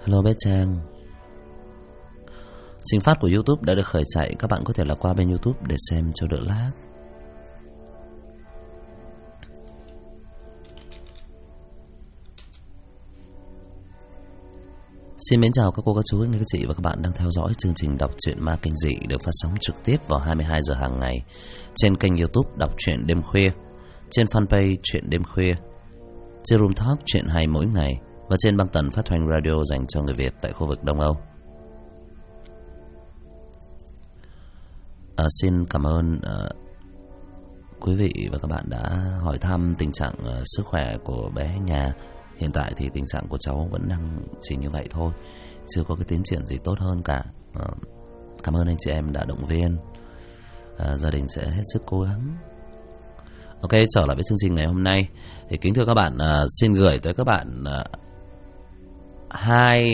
Hello bé Trang. Trình phát của YouTube đã được khởi chạy. Các bạn có thể là qua bên YouTube để xem cho đỡ lag. Xin mến chào các cô, các chú, các chị và các bạn đang theo dõi chương trình đọc truyện ma kinh dị được phát sóng trực tiếp vào 22 giờ hàng ngày trên kênh YouTube Đọc truyện đêm khuya, trên fanpage Truyện đêm khuya, trên Room Talk Truyện hay mỗi ngày và trên băng tần phát thanh radio dành cho người Việt tại khu vực Đông Âu. Xin cảm ơn quý vị và các bạn đã hỏi thăm tình trạng sức khỏe của bé nhà. Hiện tại thì tình trạng của cháu vẫn đang chỉ như vậy thôi, chưa có cái tiến triển gì tốt hơn cả. Cảm ơn anh chị em đã động viên. Gia đình sẽ hết sức cố gắng. Ok, trở lại với chương trình ngày hôm nay thì kính thưa các bạn, xin gửi tới các bạn hai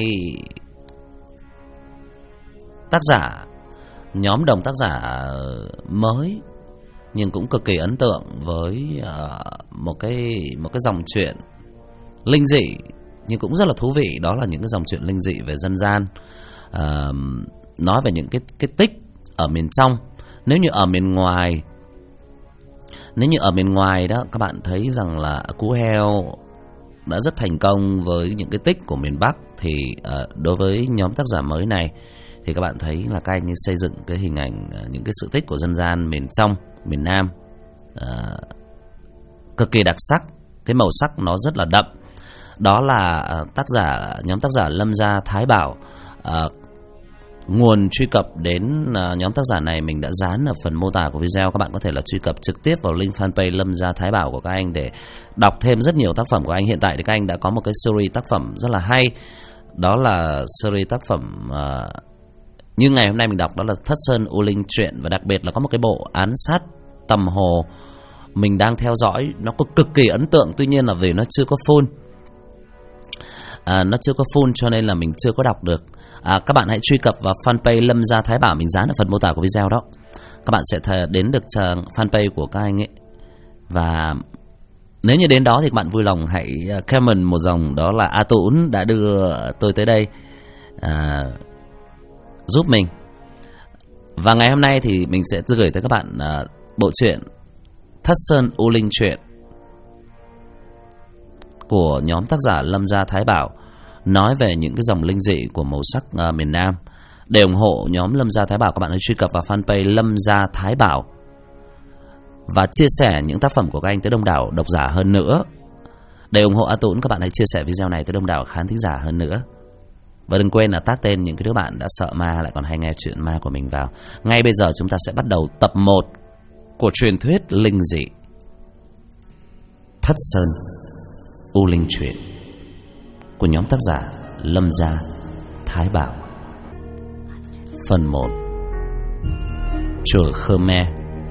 tác giả, nhóm đồng tác giả mới nhưng cũng cực kỳ ấn tượng với một cái dòng truyện linh dị nhưng cũng rất là thú vị. Đó là những cái dòng truyện linh dị về dân gian, nói về những cái tích ở miền trong. Nếu như ở miền ngoài đó các bạn thấy rằng là Cú Heo đã rất thành công với những cái tích của miền Bắc, thì đối với nhóm tác giả mới này thì các bạn thấy là các anh ấy xây dựng cái hình ảnh những cái sự tích của dân gian miền trong, miền Nam cực kỳ đặc sắc. Cái màu sắc nó rất là đậm. Đó là nhóm tác giả Lâm Gia Thái Bảo. Nguồn truy cập đến nhóm tác giả này mình đã dán ở phần mô tả của video. Các bạn có thể là truy cập trực tiếp vào link fanpage Lâm Gia Thái Bảo của các anh để đọc thêm rất nhiều tác phẩm của anh. Hiện tại thì các anh đã có một cái series tác phẩm rất là hay. Đó là series tác phẩm như ngày hôm nay mình đọc, đó là Thất Sơn U Linh Truyện. Và đặc biệt là có một cái bộ án sát Tầm Hồ mình đang theo dõi, nó có cực kỳ ấn tượng. Tuy nhiên là vì nó chưa có full, cho nên là mình chưa có đọc được. Các bạn hãy truy cập vào fanpage Lâm Gia Thái Bảo mình dán ở phần mô tả của video đó. Các bạn sẽ đến được fanpage của các anh ấy. Và nếu như đến đó thì các bạn vui lòng hãy comment một dòng, đó là A Tún đã đưa tôi tới đây giúp mình. Và ngày hôm nay thì mình sẽ gửi tới các bạn bộ truyện Thất Sơn U Linh Truyện của nhóm tác giả Lâm Gia Thái Bảo, nói về những cái dòng linh dị của màu sắc miền Nam. Để ủng hộ nhóm Lâm Gia Thái Bảo, các bạn hãy truy cập vào fanpage Lâm Gia Thái Bảo và chia sẻ những tác phẩm của các anh tới đông đảo độc giả hơn nữa. Để ủng hộ A Tún, các bạn hãy chia sẻ video này tới đông đảo khán thính giả hơn nữa. Và đừng quên là tag tên những cái đứa bạn đã sợ ma lại còn hay nghe chuyện ma của mình vào. Ngay bây giờ chúng ta sẽ bắt đầu tập 1 của truyền thuyết linh dị Thất Sơn U Linh Truyện của nhóm tác giả Lâm Gia Thái Bảo. Phần 1. Chùa Khmer.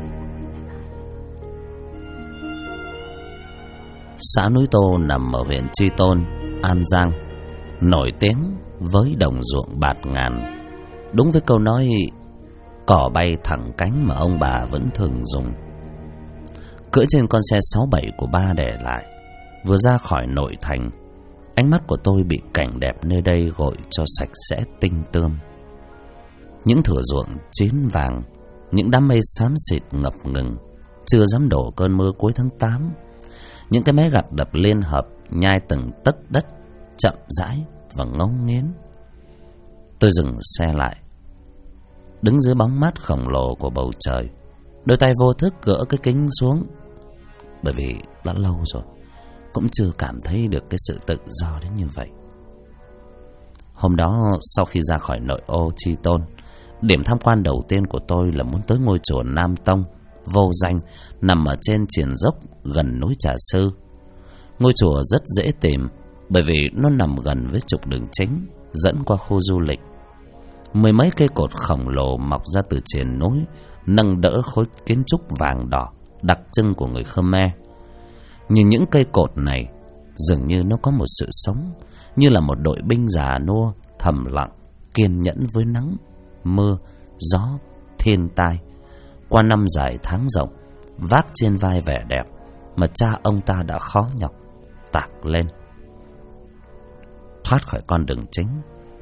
Xã Núi Tô nằm ở huyện Tri Tôn, An Giang, nổi tiếng với đồng ruộng bạt ngàn. Đúng với câu nói cỏ bay thẳng cánh mà ông bà vẫn thường dùng. Cưỡi trên con xe 67 của ba để lại, vừa ra khỏi nội thành, ánh mắt của tôi bị cảnh đẹp nơi đây gội cho sạch sẽ tinh tươm. Những thửa ruộng chín vàng, những đám mây xám xịt ngập ngừng, chưa dám đổ cơn mưa cuối tháng 8. Những cái mé gặt đập liên hợp nhai từng tấc đất, chậm rãi và ngấu nghiến. Tôi dừng xe lại, đứng dưới bóng mát khổng lồ của bầu trời, đôi tay vô thức gỡ cái kính xuống, bởi vì đã lâu rồi cũng chưa cảm thấy được cái sự tự do đến như vậy. Hôm đó sau khi ra khỏi nội ô Tri Tôn, điểm tham quan đầu tiên của tôi là muốn tới ngôi chùa Nam Tông vô danh nằm ở trên triền dốc gần núi Trà Sư. Ngôi chùa rất dễ tìm bởi vì nó nằm gần với trục đường chính dẫn qua khu du lịch. Mười mấy cây cột khổng lồ mọc ra từ triền núi, nâng đỡ khối kiến trúc vàng đỏ đặc trưng của người Khmer. Nhưng những cây cột này dường như nó có một sự sống, như là một đội binh già nua thầm lặng kiên nhẫn với nắng, mưa, gió, thiên tai. Qua năm dài tháng rộng, vác trên vai vẻ đẹp mà cha ông ta đã khó nhọc tạc lên. Thoát khỏi con đường chính,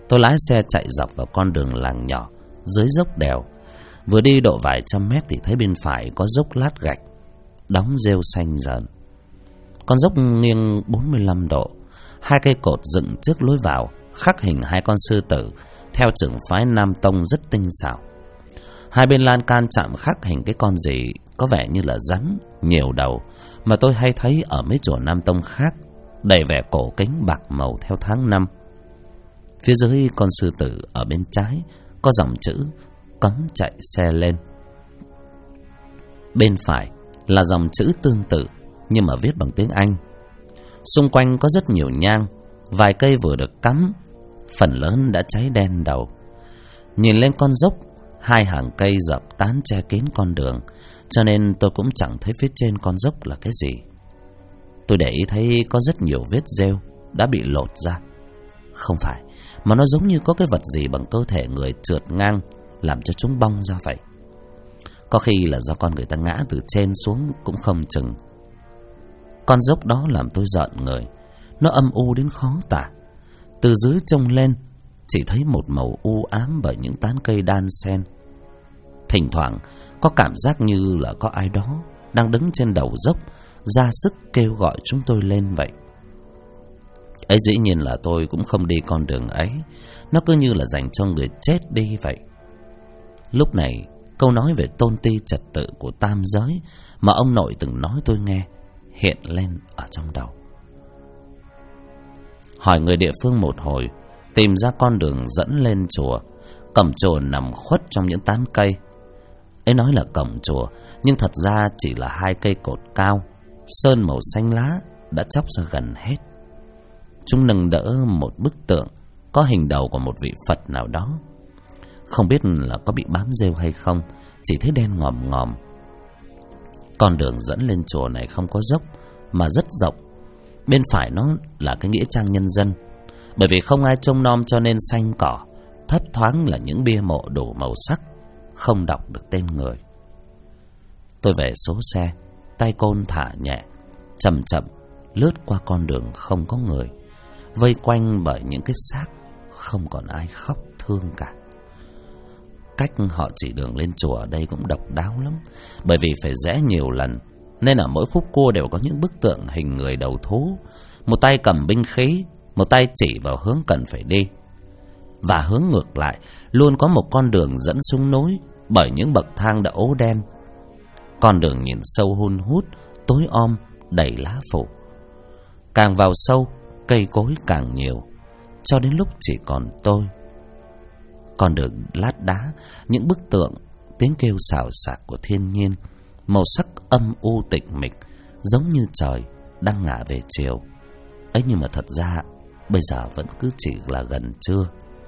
Tôi lái xe chạy dọc vào con đường làng nhỏ dưới dốc đèo. Vừa đi độ vài trăm mét thì thấy bên phải có dốc lát gạch đóng rêu xanh dần. Con dốc nghiêng 45 độ. Hai cây cột dựng trước lối vào khắc hình hai con sư tử theo trường phái Nam Tông rất tinh xảo. Hai bên lan can chạm khắc hình cái con gì có vẻ như là rắn nhiều đầu mà tôi hay thấy ở mấy chùa Nam Tông khác, đầy vẻ cổ kính bạc màu theo tháng năm. Phía dưới con sư tử ở bên trái có dòng chữ cấm chạy xe lên. Bên phải là dòng chữ tương tự nhưng mà viết bằng tiếng Anh. Xung quanh có rất nhiều nhang, vài cây vừa được cắm, phần lớn đã cháy đen đầu. Nhìn lên con dốc, hai hàng cây dập tán che kín con đường, cho nên tôi cũng chẳng thấy phía trên con dốc là cái gì. Tôi để ý thấy có rất nhiều vết rêu đã bị lột ra. Không phải, mà nó giống như có cái vật gì bằng cơ thể người trượt ngang làm cho chúng bong ra vậy. Có khi là do con người ta ngã từ trên xuống cũng không chừng. Con dốc đó làm tôi giận người. Nó âm u đến khó tả. Từ dưới trông lên chỉ thấy một màu u ám bởi những tán cây đan xen. Thỉnh thoảng có cảm giác như là có ai đó đang đứng trên đầu dốc, ra sức kêu gọi chúng tôi lên vậy. Ấy dĩ nhiên là tôi cũng không đi con đường ấy. Nó cứ như là dành cho người chết đi vậy. Lúc này câu nói về tôn ti trật tự của tam giới mà ông nội từng nói tôi nghe hiện lên ở trong đầu. Hỏi người địa phương một hồi, tìm ra con đường dẫn lên chùa. Cổng chùa nằm khuất trong những tán cây. Ấy nói là cổng chùa, nhưng thật ra chỉ là hai cây cột cao, sơn màu xanh lá đã chóc ra gần hết. Chúng nâng đỡ một bức tượng có hình đầu của một vị Phật nào đó. Không biết là có bị bám rêu hay không, chỉ thấy đen ngòm ngòm. Con đường dẫn lên chùa này không có dốc mà rất rộng. Bên phải nó là cái nghĩa trang nhân dân. Bởi vì không ai trông nom cho nên xanh cỏ, thấp thoáng là những bia mộ đủ màu sắc, không đọc được tên người. Tôi về số xe, tay côn thả nhẹ, chậm chậm lướt qua con đường không có người, vây quanh bởi những cái xác không còn ai khóc thương cả. Cách họ chỉ đường lên chùa ở đây cũng độc đáo lắm. Bởi vì phải rẽ nhiều lần, nên ở mỗi khúc cua đều có những bức tượng hình người đầu thú. Một tay cầm binh khí, một tay chỉ vào hướng cần phải đi. Và hướng ngược lại luôn có một con đường dẫn xuống núi bởi những bậc thang đã ố đen. Con đường nhìn sâu hun hút, tối om, đầy lá phủ. Càng vào sâu, cây cối càng nhiều, cho đến lúc chỉ còn tôi. Con đường lát đá, những bức tượng, tiếng kêu xào xạc của thiên nhiên, màu sắc âm u tịch mịch, giống như trời đang ngả về chiều. Ấy nhưng mà thật ra bây giờ vẫn cứ chỉ là gần trưa.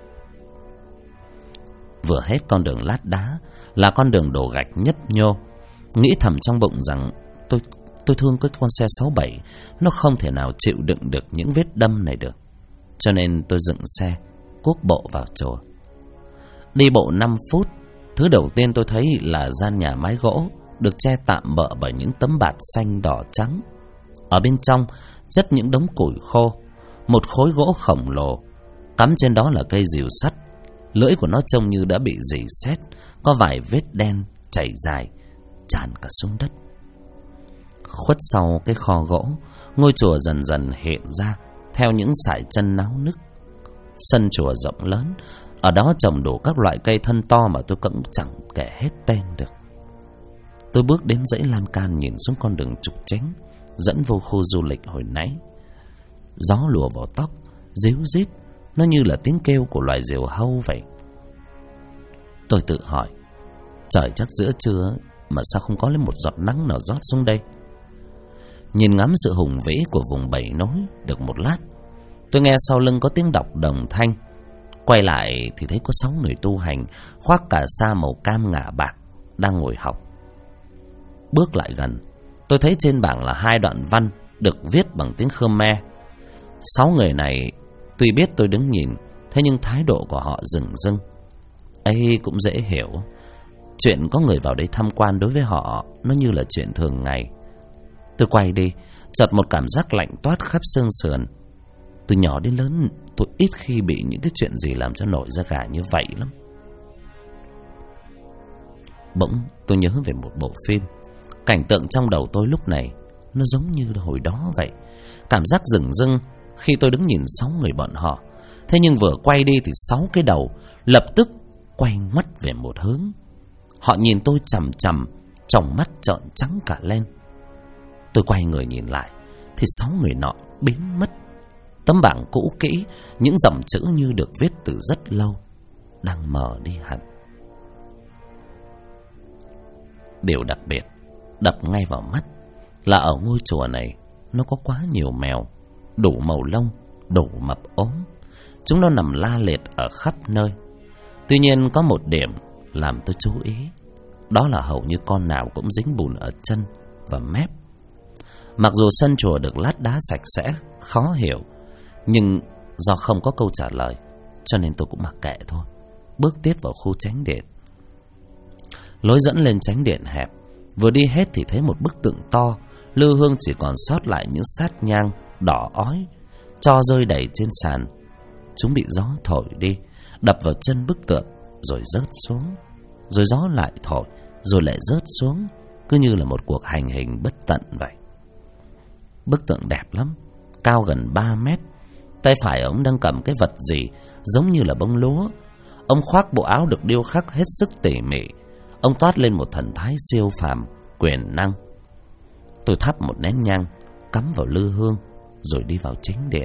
Vừa hết con đường lát đá là con đường đổ gạch nhấp nhô. Nghĩ thầm trong bụng rằng tôi thương cái con xe 67, nó không thể nào chịu đựng được những vết đâm này được. Cho nên tôi dựng xe, cuốc bộ vào chùa. Đi bộ 5 phút, thứ đầu tiên tôi thấy là gian nhà mái gỗ được che tạm bợ bởi những tấm bạt xanh đỏ trắng. Ở bên trong chất những đống củi khô. Một khối gỗ khổng lồ, cắm trên đó là cây rìu sắt. Lưỡi của nó trông như đã bị rỉ sét, có vài vết đen chảy dài tràn cả xuống đất. Khuất sau cái kho gỗ, ngôi chùa dần dần hiện ra theo những sải chân náo nức. Sân chùa rộng lớn, ở đó trồng đủ các loại cây thân to mà tôi cũng chẳng kể hết tên được. Tôi bước đến dãy lan can nhìn xuống con đường trục chính dẫn vô khu du lịch hồi nãy. Gió lùa vào tóc, ríu rít, nó như là tiếng kêu của loài diều hâu vậy. Tôi tự hỏi, trời chắc giữa trưa mà sao không có lên một giọt nắng nào rót xuống đây. Nhìn ngắm sự hùng vĩ của vùng bảy núi được một lát, tôi nghe sau lưng có tiếng đọc đồng thanh. Quay lại thì thấy có 6 người tu hành khoác cà sa màu cam ngả bạc đang ngồi học. Bước lại gần, tôi thấy trên bảng là 2 đoạn văn được viết bằng tiếng Khmer. 6 người này tuy biết tôi đứng nhìn, thế nhưng thái độ của họ rừng rưng. Ấy cũng dễ hiểu. Chuyện có người vào đây tham quan đối với họ nó như là chuyện thường ngày. Tôi quay đi, chợt một cảm giác lạnh toát khắp xương sườn. Từ nhỏ đến lớn tôi ít khi bị những cái chuyện gì làm cho nổi da gà như vậy lắm. Bỗng tôi nhớ về một bộ phim. Cảnh tượng trong đầu tôi lúc này nó giống như hồi đó vậy. Cảm giác rừng rưng khi tôi đứng nhìn 6 người bọn họ. Thế nhưng vừa quay đi thì 6 cái đầu lập tức quay mắt về một hướng. Họ nhìn tôi chằm chằm, tròng mắt trợn trắng cả lên. Tôi quay người nhìn lại thì 6 người nọ biến mất. Tấm bảng cũ kỹ, những dòng chữ như được viết từ rất lâu đang mờ đi hẳn. Điều đặc biệt đập ngay vào mắt là ở ngôi chùa này nó có quá nhiều mèo, đủ màu lông, đủ mập ốm. Chúng nó nằm la liệt ở khắp nơi. Tuy nhiên có một điểm làm tôi chú ý, đó là hầu như con nào cũng dính bùn ở chân và mép. Mặc dù sân chùa được lát đá sạch sẽ, khó hiểu, nhưng do không có câu trả lời cho nên tôi cũng mặc kệ thôi, bước tiếp vào khu chánh điện. Lối dẫn lên chánh điện hẹp, vừa đi hết thì thấy một bức tượng to, lư hương chỉ còn sót lại những sát nhang đỏ ói, tro rơi đầy trên sàn. Chúng bị gió thổi đi, đập vào chân bức tượng rồi rớt xuống, rồi gió lại thổi, rồi lại rớt xuống, cứ như là một cuộc hành hình bất tận vậy. Bức tượng đẹp lắm, cao gần 3 mét. Tay phải ông đang cầm cái vật gì giống như là bông lúa. Ông khoác bộ áo được điêu khắc hết sức tỉ mỉ. Ông toát lên một thần thái siêu phàm, quyền năng. Tôi thắp một nén nhang, cắm vào lư hương, rồi đi vào chính điện.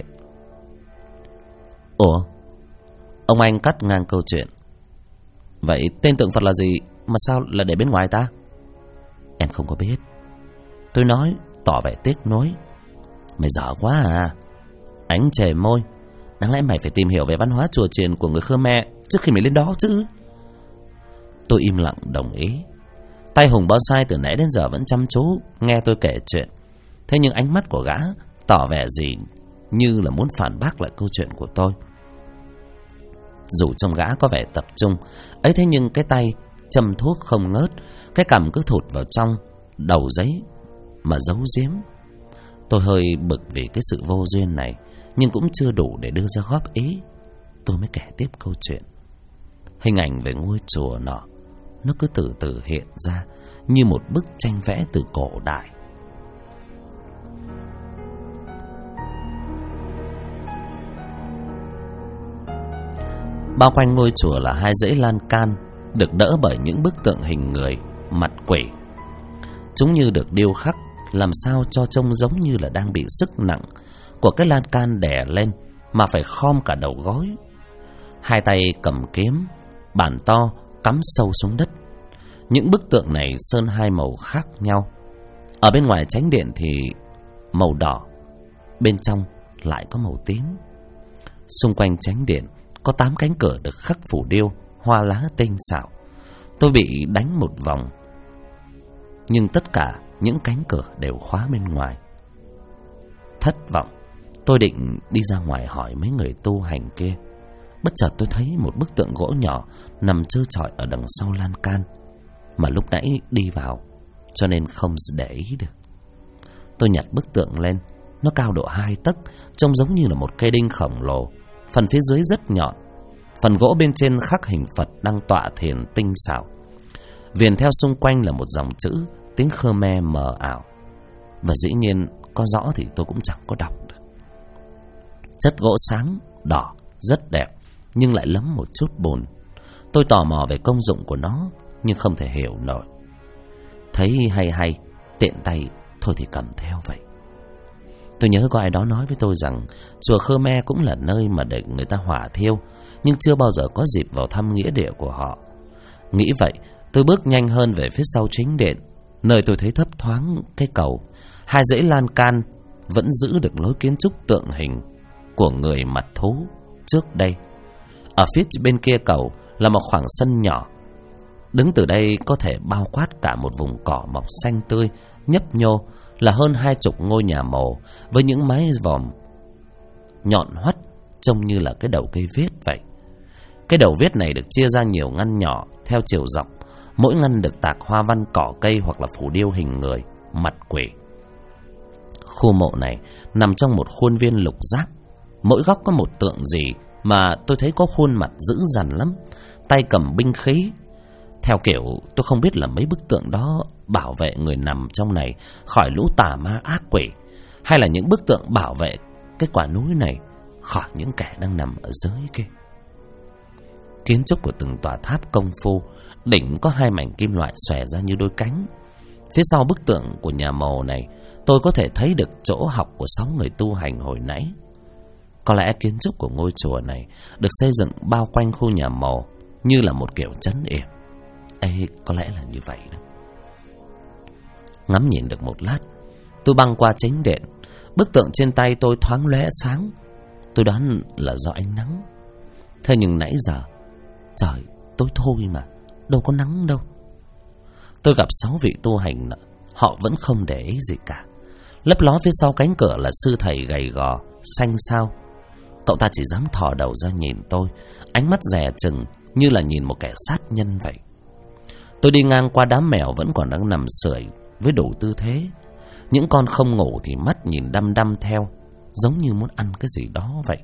Ủa? Ông anh cắt ngang câu chuyện. Vậy tên tượng Phật là gì mà sao lại để bên ngoài ta? Em không có biết. Tôi nói tỏ vẻ tiếc nuối. Mày dở quá à? Ánh chề môi. Đáng lẽ mày phải tìm hiểu về văn hóa chùa chiền của người Khmer trước khi mày lên đó chứ. Tôi im lặng đồng ý. Tay hùng bonsai từ nãy đến giờ vẫn chăm chú nghe tôi kể chuyện. Thế nhưng ánh mắt của gã tỏ vẻ gì như là muốn phản bác lại câu chuyện của tôi. Dù trông gã có vẻ tập trung ấy, thế nhưng cái tay châm thuốc không ngớt, cái cằm cứ thụt vào trong đầu giấy mà giấu giếm. Tôi hơi bực vì cái sự vô duyên này, nhưng cũng chưa đủ để đưa ra góp ý. Tôi mới kể tiếp câu chuyện. Hình ảnh về ngôi chùa nọ nó cứ từ từ hiện ra như một bức tranh vẽ từ cổ đại. Bao quanh ngôi chùa là 2 dãy lan can được đỡ bởi những bức tượng hình người, mặt quỷ. Chúng như được điêu khắc làm sao cho trông giống như là đang bị sức nặng của cái lan can đè lên mà phải khom cả đầu gối. 2 tay cầm kiếm, bản to cắm sâu xuống đất. Những bức tượng này sơn 2 màu khác nhau. Ở bên ngoài chánh điện thì màu đỏ, bên trong lại có màu tím. Xung quanh chánh điện có 8 cánh cửa được khắc phủ điêu, hoa lá tinh xảo. Tôi bị đánh một vòng, nhưng tất cả những cánh cửa đều khóa bên ngoài. Thất vọng, tôi định đi ra ngoài hỏi mấy người tu hành kia. Bất chợt tôi thấy một bức tượng gỗ nhỏ nằm trơ trọi ở đằng sau lan can, mà lúc nãy đi vào cho nên không để ý được. Tôi nhặt bức tượng lên. Nó cao độ 2 tấc, trông giống như là một cây đinh khổng lồ. Phần phía dưới rất nhọn. Phần gỗ bên trên khắc hình Phật đang tọa thiền tinh xảo. Viền theo xung quanh là một dòng chữ tiếng Khmer mờ ảo, và dĩ nhiên có rõ thì tôi cũng chẳng có đọc được. Chất gỗ sáng, đỏ, rất đẹp, nhưng lại lấm một chút bùn. Tôi tò mò về công dụng của nó, nhưng không thể hiểu nổi. Thấy hay, tiện tay, thôi thì cầm theo vậy. Tôi nhớ có ai đó nói với tôi rằng chùa Khmer cũng là nơi mà để người ta hỏa thiêu, nhưng chưa bao giờ có dịp vào thăm nghĩa địa của họ. Nghĩ vậy, tôi bước nhanh hơn về phía sau chính điện, nơi tôi thấy thấp thoáng cái cầu. 2 dãy lan can vẫn giữ được lối kiến trúc tượng hình của người mặt thú trước đây. Ở phía bên kia cầu là một khoảng sân nhỏ. Đứng từ đây có thể bao quát cả một vùng cỏ mọc xanh tươi, nhấp nhô là hơn 20 ngôi nhà mồ với những mái vòm nhọn hoắt trông như là cái đầu cây viết vậy. Cái đầu viết này được chia ra nhiều ngăn nhỏ theo chiều dọc, mỗi ngăn được tạc hoa văn cỏ cây hoặc là phủ điêu hình người, mặt quỷ. Khu mộ này nằm trong một khuôn viên lục giác, Mỗi góc có một tượng gì mà tôi thấy có khuôn mặt dữ dằn lắm, tay cầm binh khí. Theo kiểu tôi không biết là mấy bức tượng đó bảo vệ người nằm trong này khỏi lũ tà ma ác quỷ, hay là những bức tượng bảo vệ cái quả núi này khỏi những kẻ đang nằm ở dưới kia. Kiến trúc của từng tòa tháp công phu, đỉnh có 2 mảnh kim loại xòe ra như đôi cánh. Phía sau bức tượng của nhà mồ này, tôi có thể thấy được chỗ học của 6 người tu hành hồi nãy. Có lẽ kiến trúc của ngôi chùa này được xây dựng bao quanh khu nhà mồ như là một kiểu trấn yểm. Có lẽ là như vậy đó. Ngắm nhìn được một lát, tôi băng qua chính điện. Bức tượng trên tay tôi thoáng lóe sáng. Tôi đoán là do ánh nắng. Thế nhưng nãy giờ trời tối thôi mà, đâu có nắng đâu. Tôi gặp 6 vị tu hành, họ vẫn không để ý gì cả. Lấp ló phía sau cánh cửa là sư thầy gầy gò, xanh xao. Cậu ta chỉ dám thò đầu ra nhìn tôi, ánh mắt dè chừng như là nhìn một kẻ sát nhân vậy. Tôi đi ngang qua đám mèo vẫn còn đang nằm sưởi với đủ tư thế. Những con không ngủ thì mắt nhìn đăm đăm theo, giống như muốn ăn cái gì đó vậy.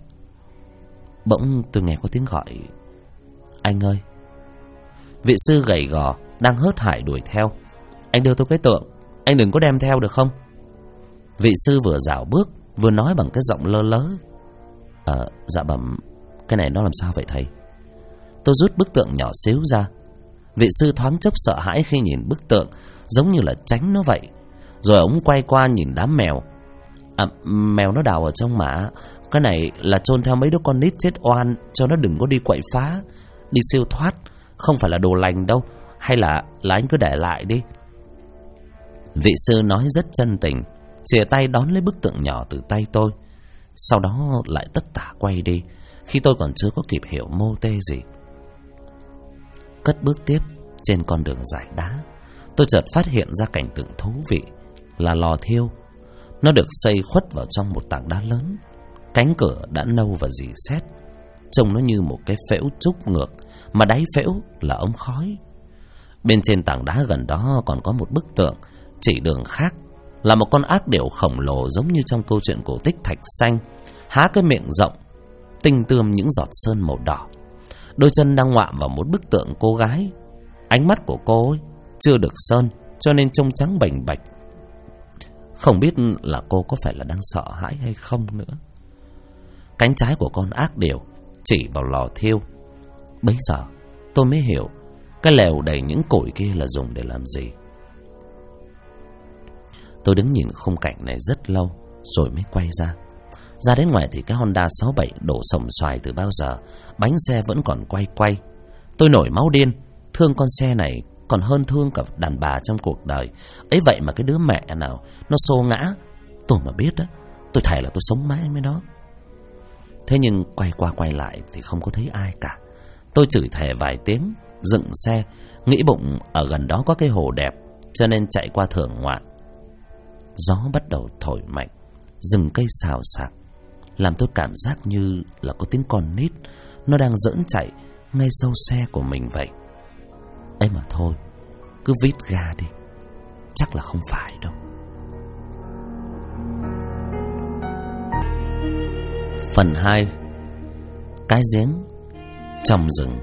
Bỗng tôi nghe có tiếng gọi: "Anh ơi!" Vị sư gầy gò đang hớt hải đuổi theo: "Anh đưa tôi cái tượng, anh đừng có đem theo được không?" Vị sư vừa dạo bước vừa nói bằng cái giọng lơ lớ: Dạ bẩm, cái này nó làm sao vậy thầy?" Tôi rút bức tượng nhỏ xíu ra. Vị sư thoáng chốc sợ hãi khi nhìn bức tượng, giống như là tránh nó vậy. Rồi ông quay qua nhìn đám mèo: "Mèo nó đào ở trong mả. Cái này là chôn theo mấy đứa con nít chết oan, cho nó đừng có đi quậy phá, đi siêu thoát. Không phải là đồ lành đâu. Hay là anh cứ để lại đi." Vị sư nói rất chân tình, chìa tay đón lấy bức tượng nhỏ từ tay tôi. Sau đó lại tất tả quay đi, khi tôi còn chưa có kịp hiểu mô tê gì. Cất bước tiếp trên con đường dải đá, tôi chợt phát hiện ra cảnh tượng thú vị là lò thiêu. Nó được xây khuất vào trong một tảng đá lớn. Cánh cửa đã nâu và rỉ sét, trông nó như một cái phễu trúc ngược, mà đáy phễu là ống khói. Bên trên tảng đá gần đó còn có một bức tượng chỉ đường khác, là một con ác điểu khổng lồ giống như trong câu chuyện cổ tích Thạch Xanh, há cái miệng rộng, tinh tươm những giọt sơn màu đỏ. Đôi chân đang ngoạm vào một bức tượng cô gái. Ánh mắt của cô ấy chưa được sơn, cho nên trông trắng bềnh bạch. Không biết là cô có phải là đang sợ hãi hay không nữa. Cánh trái của con ác điểu chỉ vào lò thiêu. Bấy giờ tôi mới hiểu cái lều đầy những củi kia là dùng để làm gì. Tôi đứng nhìn khung cảnh này rất lâu rồi mới quay ra. Ra đến ngoài thì cái Honda 67 đổ sồng xoài từ bao giờ, bánh xe vẫn còn quay quay. Tôi nổi máu điên, thương con xe này còn hơn thương cả đàn bà trong cuộc đời. Ấy vậy mà cái đứa mẹ nào nó xô ngã, tôi mà biết á, tôi thề là tôi sống mãi với nó. Thế nhưng quay qua quay lại thì không có thấy ai cả. Tôi chửi thề vài tiếng, dựng xe, nghĩ bụng ở gần đó có cái hồ đẹp, cho nên chạy qua thưởng ngoạn. Gió bắt đầu thổi mạnh, rừng cây xào xạc, làm tôi cảm giác như là có tiếng con nít nó đang giỡn chạy ngay sau xe của mình vậy. Ấy mà thôi, cứ vít ga đi, chắc là không phải đâu. Phần 2. Cái giếng trong rừng.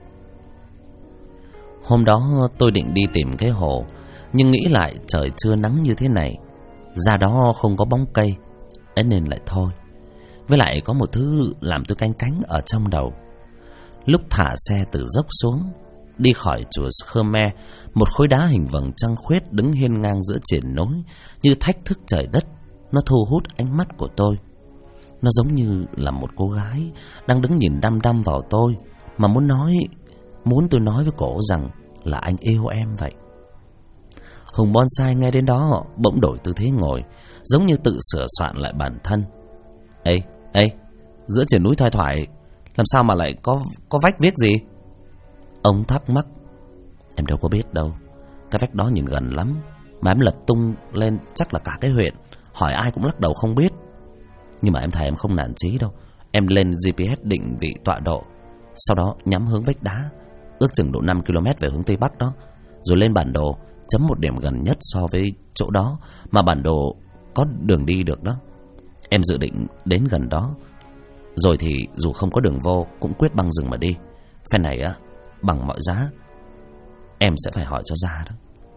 Hôm đó tôi định đi tìm cái hồ, nhưng nghĩ lại trời chưa nắng như thế này, ra đó không có bóng cây, ấy nên lại thôi. Với lại có một thứ làm tôi canh cánh ở trong đầu. Lúc thả xe từ dốc xuống, đi khỏi chùa Khmer, một khối đá hình vầng trăng khuyết đứng hiên ngang giữa triển núi, như thách thức trời đất. Nó thu hút ánh mắt của tôi. Nó giống như là một cô gái đang đứng nhìn đăm đăm vào tôi, mà muốn tôi nói với cổ rằng là anh yêu em vậy. Hùng bonsai nghe đến đó bỗng đổi tư thế ngồi, giống như tự sửa soạn lại bản thân. Ê, giữa triển núi thoai thoải làm sao mà lại có vách viết gì? Ông thắc mắc. Em đâu có biết đâu, cái vách đó nhìn gần lắm, mà em lật tung lên chắc là cả cái huyện, hỏi ai cũng lắc đầu không biết. Nhưng mà em thầy em không nản chí đâu. Em lên GPS định vị tọa độ, sau đó nhắm hướng vách đá, ước chừng độ 5 km về hướng Tây Bắc đó. Rồi lên bản đồ chấm một điểm gần nhất so với chỗ đó mà bản đồ có đường đi được đó. Em dự định đến gần đó Rồi thì dù không có đường vô cũng quyết băng rừng mà đi. Phen này á, bằng mọi giá em sẽ phải hỏi cho ra đó.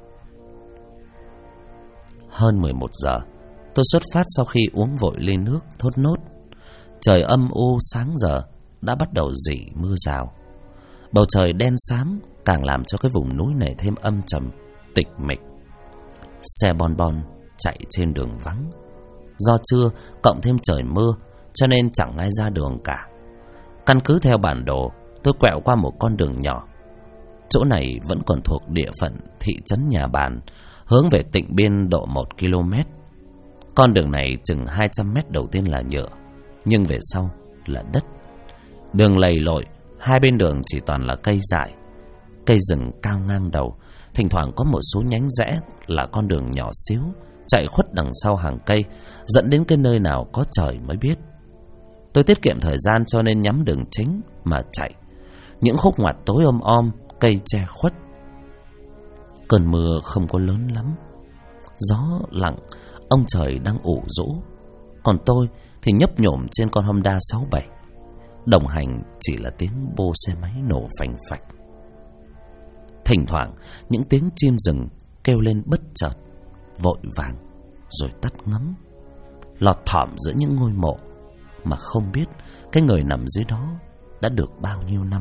Hơn 11 giờ, tôi xuất phát sau khi uống vội ly nước thốt nốt. Trời âm u sáng giờ đã bắt đầu rỉ mưa rào. Bầu trời đen xám càng làm cho cái vùng núi này thêm âm trầm, tịch mịch. Xe bon bon chạy trên đường vắng. Do trưa cộng thêm trời mưa cho nên chẳng ai ra đường cả. Căn cứ theo bản đồ, tôi quẹo qua một con đường nhỏ. Chỗ này vẫn còn thuộc địa phận thị trấn Nhà Bàn, hướng về Tịnh Biên độ 1 km. Con đường này chừng 200 mét đầu tiên là nhựa, nhưng về sau là đất. Đường lầy lội, hai bên đường chỉ toàn là cây dại, cây rừng cao ngang đầu. Thỉnh thoảng có một số nhánh rẽ là con đường nhỏ xíu chạy khuất đằng sau hàng cây, dẫn đến cái nơi nào có trời mới biết. Tôi tiết kiệm thời gian cho nên nhắm đường chính mà chạy. Những khúc ngoặt tối om, cây che khuất. Cơn mưa không có lớn lắm, gió lặng, ông trời đang ủ rũ. Còn tôi thì nhấp nhổm trên con Honda 67. Đồng hành chỉ là tiếng bô xe máy nổ phành phạch. Thỉnh thoảng những tiếng chim rừng kêu lên bất chợt, vội vàng rồi tắt ngấm, lọt thỏm giữa những ngôi mộ mà không biết cái người nằm dưới đó đã được bao nhiêu năm.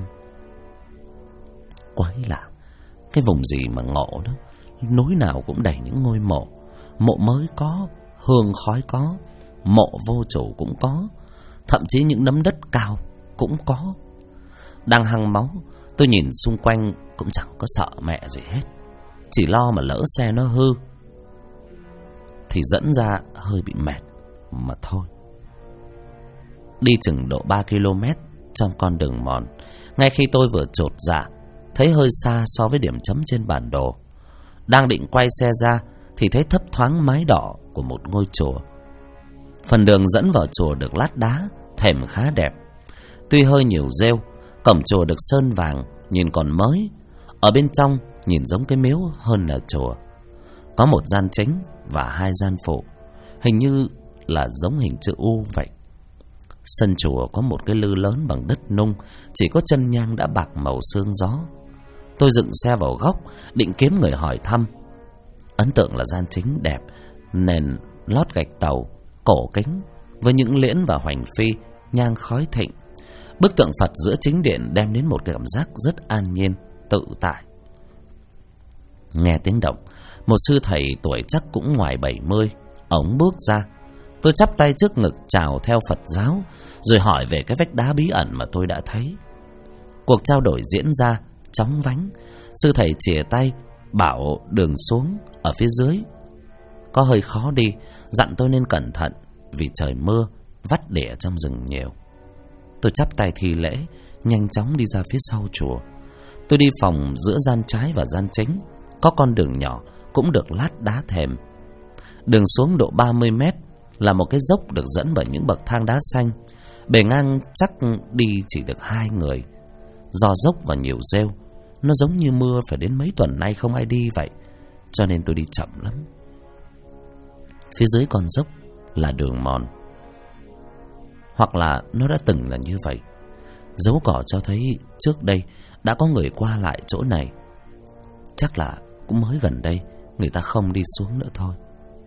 Quái lạ, cái vùng gì mà ngộ đó, núi nào cũng đầy những ngôi mộ. Mộ mới có, hương khói có, mộ vô chủ cũng có, thậm chí những nấm đất cao cũng có. Đang hăng máu, tôi nhìn xung quanh cũng chẳng có sợ mẹ gì hết, chỉ lo mà lỡ xe nó hư thì dẫn ra hơi bị mệt mà thôi. Đi chừng độ 3 km trong con đường mòn, ngay khi tôi vừa chột dạ thấy hơi xa so với điểm chấm trên bản đồ, đang định quay xe ra thì thấy thấp thoáng mái đỏ của một ngôi chùa. Phần đường dẫn vào chùa được lát đá, thềm khá đẹp. Tuy hơi nhiều rêu, cổng chùa được sơn vàng, nhìn còn mới. Ở bên trong nhìn giống cái miếu hơn là chùa. Có một gian chính và hai gian phụ, hình như là giống hình chữ U vậy. Sân chùa có một cái lư lớn bằng đất nung, chỉ có chân nhang đã bạc màu sương gió. Tôi dựng xe vào góc, định kiếm người hỏi thăm. Ấn tượng là gian chính đẹp, nền lót gạch tàu, cổ kính, với những liễn và hoành phi, nhang khói thịnh. Bức tượng Phật giữa chính điện đem đến một cảm giác rất an nhiên, tự tại. Nghe tiếng động, một sư thầy tuổi chắc cũng ngoài 70, ổng bước ra. Tôi chắp tay trước ngực chào theo Phật giáo, rồi hỏi về cái vách đá bí ẩn mà tôi đã thấy. Cuộc trao đổi diễn ra chóng vánh. Sư thầy chìa tay bảo đường xuống ở phía dưới có hơi khó đi, dặn tôi nên cẩn thận vì trời mưa, vắt đỉa trong rừng nhiều. Tôi chắp tay thi lễ, nhanh chóng đi ra phía sau chùa. Tôi đi phòng giữa gian trái và gian chính, có con đường nhỏ cũng được lát đá thềm. Đường xuống độ 30 mét là một cái dốc được dẫn bởi những bậc thang đá xanh. Bề ngang chắc đi chỉ được 2 người. Do dốc và nhiều rêu, nó giống như mưa phải đến mấy tuần nay không ai đi vậy, cho nên tôi đi chậm lắm. Phía dưới con dốc là đường mòn, hoặc là nó đã từng là như vậy. Dấu cỏ cho thấy trước đây đã có người qua lại chỗ này. Chắc là cũng mới gần đây người ta không đi xuống nữa thôi.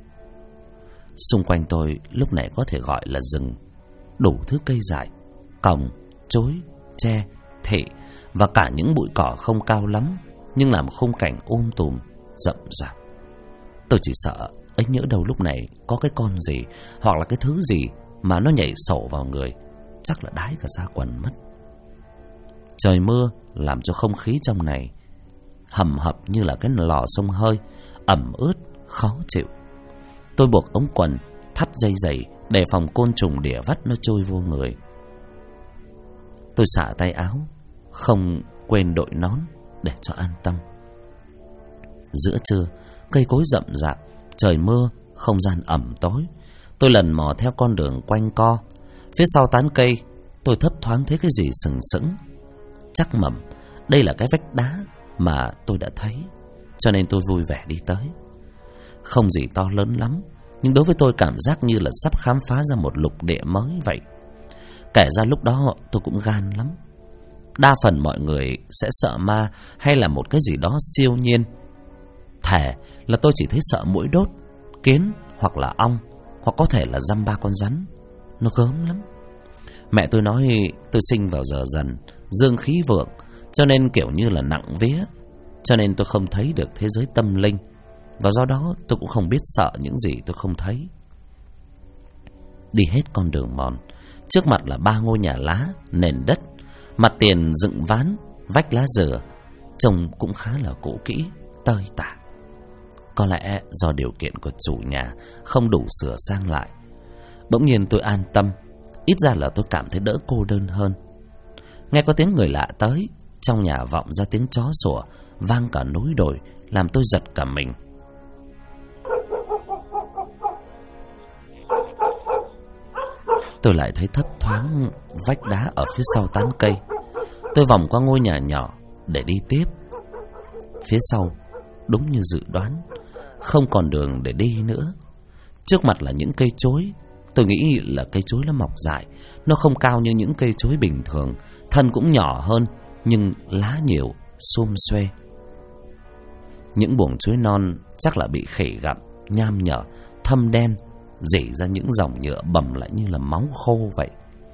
Xung quanh tôi lúc này có thể gọi là rừng, đủ thứ cây dại, còng, chối, tre, thị và cả những bụi cỏ không cao lắm, nhưng làm khung cảnh tùm, rậm rạp. Tôi chỉ sợ ấy nhỡ đâu lúc này có cái con gì hoặc là cái thứ gì mà nó nhảy sổ vào người, chắc là đái cả da quần mất. Trời mưa làm cho không khí trong này hầm hập như là cái lò xông hơi, ẩm ướt, khó chịu. Tôi buộc ống quần, thắt dây giày để phòng côn trùng đỉa vắt nó trôi vô người. Tôi xả tay áo, không quên đội nón để cho an tâm. Giữa trưa, cây cối rậm rạp, trời mưa, không gian ẩm tối. Tôi lần mò theo con đường quanh co. Phía sau tán cây, tôi thấp thoáng thấy cái gì sừng sững. Chắc mẩm đây là cái vách đá mà tôi đã thấy, cho nên tôi vui vẻ đi tới. Không gì to lớn lắm, nhưng đối với tôi cảm giác như là sắp khám phá ra một lục địa mới vậy. Kể ra lúc đó tôi cũng gan lắm. Đa phần mọi người sẽ sợ ma hay là một cái gì đó siêu nhiên. Thề là tôi chỉ thấy sợ muỗi đốt, kiến hoặc là ong, hoặc có thể là dăm ba con rắn. Nó gớm lắm. Mẹ tôi nói tôi sinh vào giờ dần, dương khí vượng, cho nên kiểu như là nặng vía. Cho nên tôi không thấy được thế giới tâm linh, và do đó tôi cũng không biết sợ những gì tôi không thấy. Đi hết con đường mòn, trước mặt là 3 ngôi nhà lá, nền đất, mặt tiền dựng ván, vách lá dừa, trông cũng khá là cũ kỹ, tơi tả. Có lẽ do điều kiện của chủ nhà không đủ sửa sang lại. Bỗng nhiên tôi an tâm, ít ra là tôi cảm thấy đỡ cô đơn hơn. Nghe có tiếng người lạ tới, trong nhà vọng ra tiếng chó sủa vang cả núi đồi, làm tôi giật cả mình. Tôi lại thấy thấp thoáng vách đá ở phía sau tán cây. Tôi vòng qua ngôi nhà nhỏ để đi tiếp. Phía sau, đúng như dự đoán, không còn đường để đi nữa. Trước mặt là những cây chuối. Tôi nghĩ là cây chuối nó mọc dại. Nó không cao như những cây chuối bình thường, thân cũng nhỏ hơn, nhưng lá nhiều, xum xuê. Những buồng chuối non chắc là bị khỉ gặm, nham nhở, thâm đen, rỉ ra những dòng nhựa bầm lại như là máu khô vậy.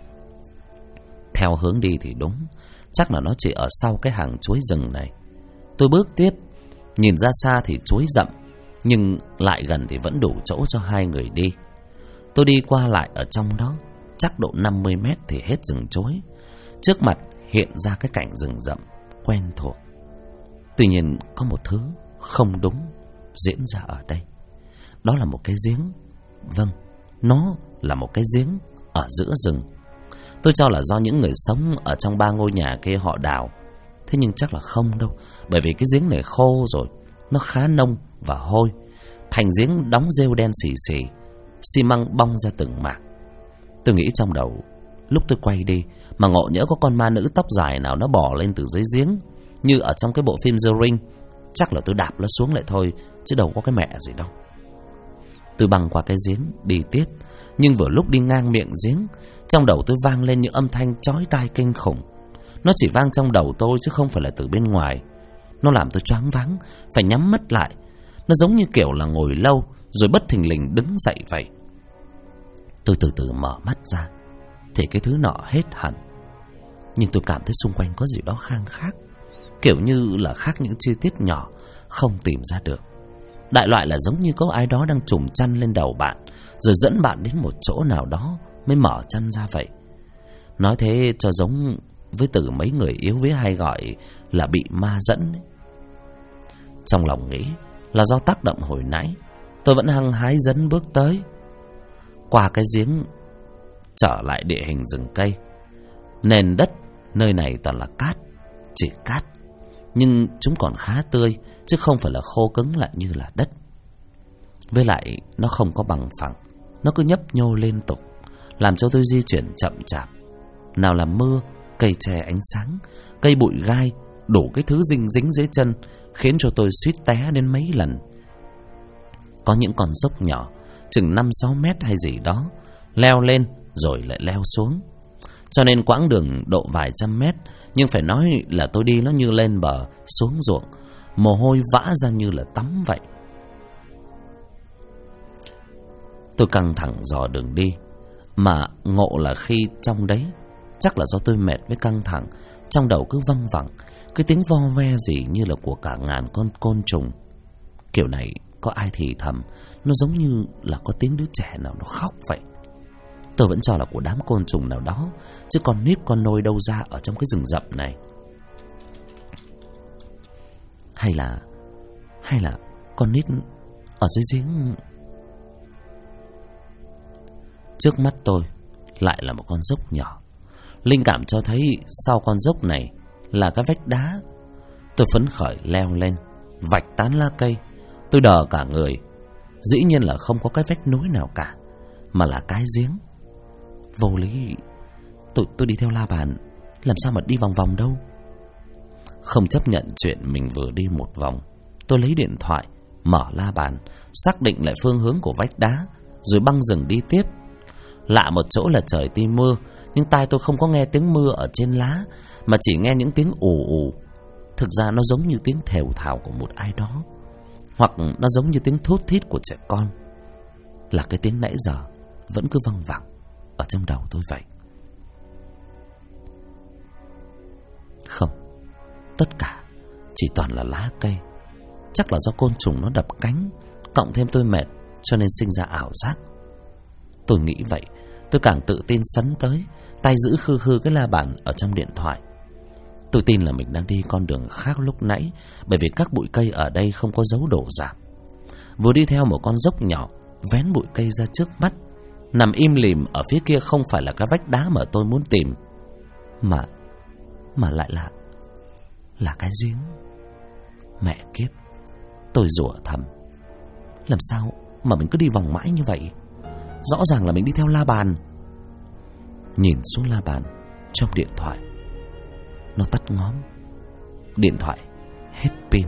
Theo hướng đi thì đúng, chắc là nó chỉ ở sau cái hàng chuối rừng này. Tôi bước tiếp, nhìn ra xa thì chuối rậm, nhưng lại gần thì vẫn đủ chỗ cho 2 người đi. Tôi đi qua lại ở trong đó, chắc độ 50 mét thì hết rừng chuối. Trước mặt hiện ra cái cảnh rừng rậm quen thuộc. Tuy nhiên có một thứ không đúng diễn ra ở đây. Đó là một cái giếng. Vâng, nó là một cái giếng ở giữa rừng. Tôi cho là do những người sống ở trong 3 ngôi nhà kia họ đào. Thế nhưng chắc là không đâu, bởi vì cái giếng này khô rồi, nó khá nông và hôi. Thành giếng đóng rêu đen xì xì, xi măng bong ra từng mảng. Tôi nghĩ trong đầu, lúc tôi quay đi mà ngộ nhỡ có con ma nữ tóc dài nào nó bò lên từ dưới giếng, như ở trong cái bộ phim The Ring, chắc là tôi đạp nó xuống lại thôi, chứ đâu có cái mẹ gì đâu. Tôi băng qua cái giếng đi tiếp, nhưng vừa lúc đi ngang miệng giếng, trong đầu tôi vang lên những âm thanh chói tai kinh khủng. Nó chỉ vang trong đầu tôi chứ không phải là từ bên ngoài. Nó làm tôi choáng váng, phải nhắm mắt lại. Nó giống như kiểu là ngồi lâu rồi bất thình lình đứng dậy vậy. Tôi từ từ mở mắt ra thì cái thứ nọ hết hẳn, nhưng tôi cảm thấy xung quanh có gì đó khang khác, kiểu như là khác những chi tiết nhỏ không tìm ra được. Đại loại là giống như có ai đó đang trùm chăn lên đầu bạn, rồi dẫn bạn đến một chỗ nào đó mới mở chăn ra vậy. Nói thế cho giống với từ mấy người yếu vía hay gọi là bị ma dẫn ấy. Trong lòng nghĩ là do tác động hồi nãy, tôi vẫn hăng hái dấn bước tới. Qua cái giếng, trở lại địa hình rừng cây. Nền đất nơi này toàn là cát, chỉ cát, nhưng chúng còn khá tươi, chứ không phải là khô cứng lại như là đất. Với lại nó không có bằng phẳng, nó cứ nhấp nhô liên tục, làm cho tôi di chuyển chậm chạp. Nào là mưa, cây tre ánh sáng, cây bụi gai, đủ cái thứ dính dính dưới chân, khiến cho tôi suýt té đến mấy lần. Có những con dốc nhỏ, chừng 5-6 mét hay gì đó, leo lên rồi lại leo xuống. Cho nên quãng đường độ vài trăm mét, nhưng phải nói là tôi đi nó như lên bờ, xuống ruộng, mồ hôi vã ra như là tắm vậy. Tôi căng thẳng dò đường đi, mà ngộ là khi trong đấy, chắc là do tôi mệt với căng thẳng, trong đầu cứ văng vẳng cái tiếng vo ve gì như là của cả ngàn con côn trùng. Kiểu này có ai thì thầm, nó giống như là có tiếng đứa trẻ nào nó khóc vậy. Tôi vẫn cho là của đám côn trùng nào đó, chứ con nít con nôi đâu ra ở trong cái rừng rậm này. Hay là con nít ở dưới giếng. Trước mắt tôi lại là một con dốc nhỏ. Linh cảm cho thấy sau con dốc này là cái vách đá. Tôi phấn khởi leo lên, vạch tán lá cây. Tôi đờ cả người. Dĩ nhiên là không có cái vách núi nào cả, mà là cái giếng. Vô lý. Tôi đi theo la bàn, làm sao mà đi vòng vòng đâu. Không chấp nhận chuyện mình vừa đi một vòng, tôi lấy điện thoại, mở la bàn, xác định lại phương hướng của vách đá, rồi băng rừng đi tiếp. Lạ một chỗ là trời tuy mưa, nhưng tai tôi không có nghe tiếng mưa ở trên lá, mà chỉ nghe những tiếng ù ù. Thực ra nó giống như tiếng thều thào của một ai đó, hoặc nó giống như tiếng thút thít của trẻ con. Là cái tiếng nãy giờ vẫn cứ văng vẳng ở trong đầu tôi vậy. Không, tất cả chỉ toàn là lá cây. Chắc là do côn trùng nó đập cánh, cộng thêm tôi mệt cho nên sinh ra ảo giác. Tôi nghĩ vậy, tôi càng tự tin sấn tới, tay giữ khư khư cái la bàn ở trong điện thoại. Tôi tin là mình đang đi con đường khác lúc nãy, bởi vì các bụi cây ở đây không có dấu đổ rạp. Vừa đi theo một con dốc nhỏ, vén bụi cây ra trước mắt. Nằm im lìm ở phía kia không phải là cái vách đá mà tôi muốn tìm, mà lại là cái giếng. Mẹ kiếp, tôi rủa thầm. Làm sao mà mình cứ đi vòng mãi như vậy? Rõ ràng là mình đi theo la bàn. Nhìn xuống la bàn trong điện thoại, nó tắt ngóm. Điện thoại hết pin.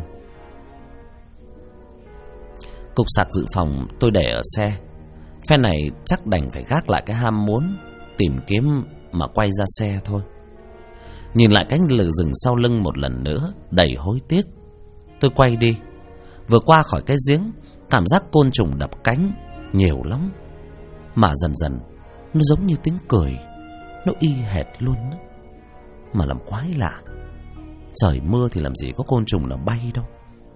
Cục sạc dự phòng tôi để ở xe. Phe này chắc đành phải gác lại cái ham muốn tìm kiếm mà quay ra xe thôi. Nhìn lại cánh rừng sau lưng một lần nữa, đầy hối tiếc. Tôi quay đi. Vừa qua khỏi cái giếng, cảm giác côn trùng đập cánh nhiều lắm. Mà dần dần nó giống như tiếng cười. Nó y hệt luôn đó. Mà làm quái lạ, trời mưa thì làm gì có côn trùng nào bay đâu.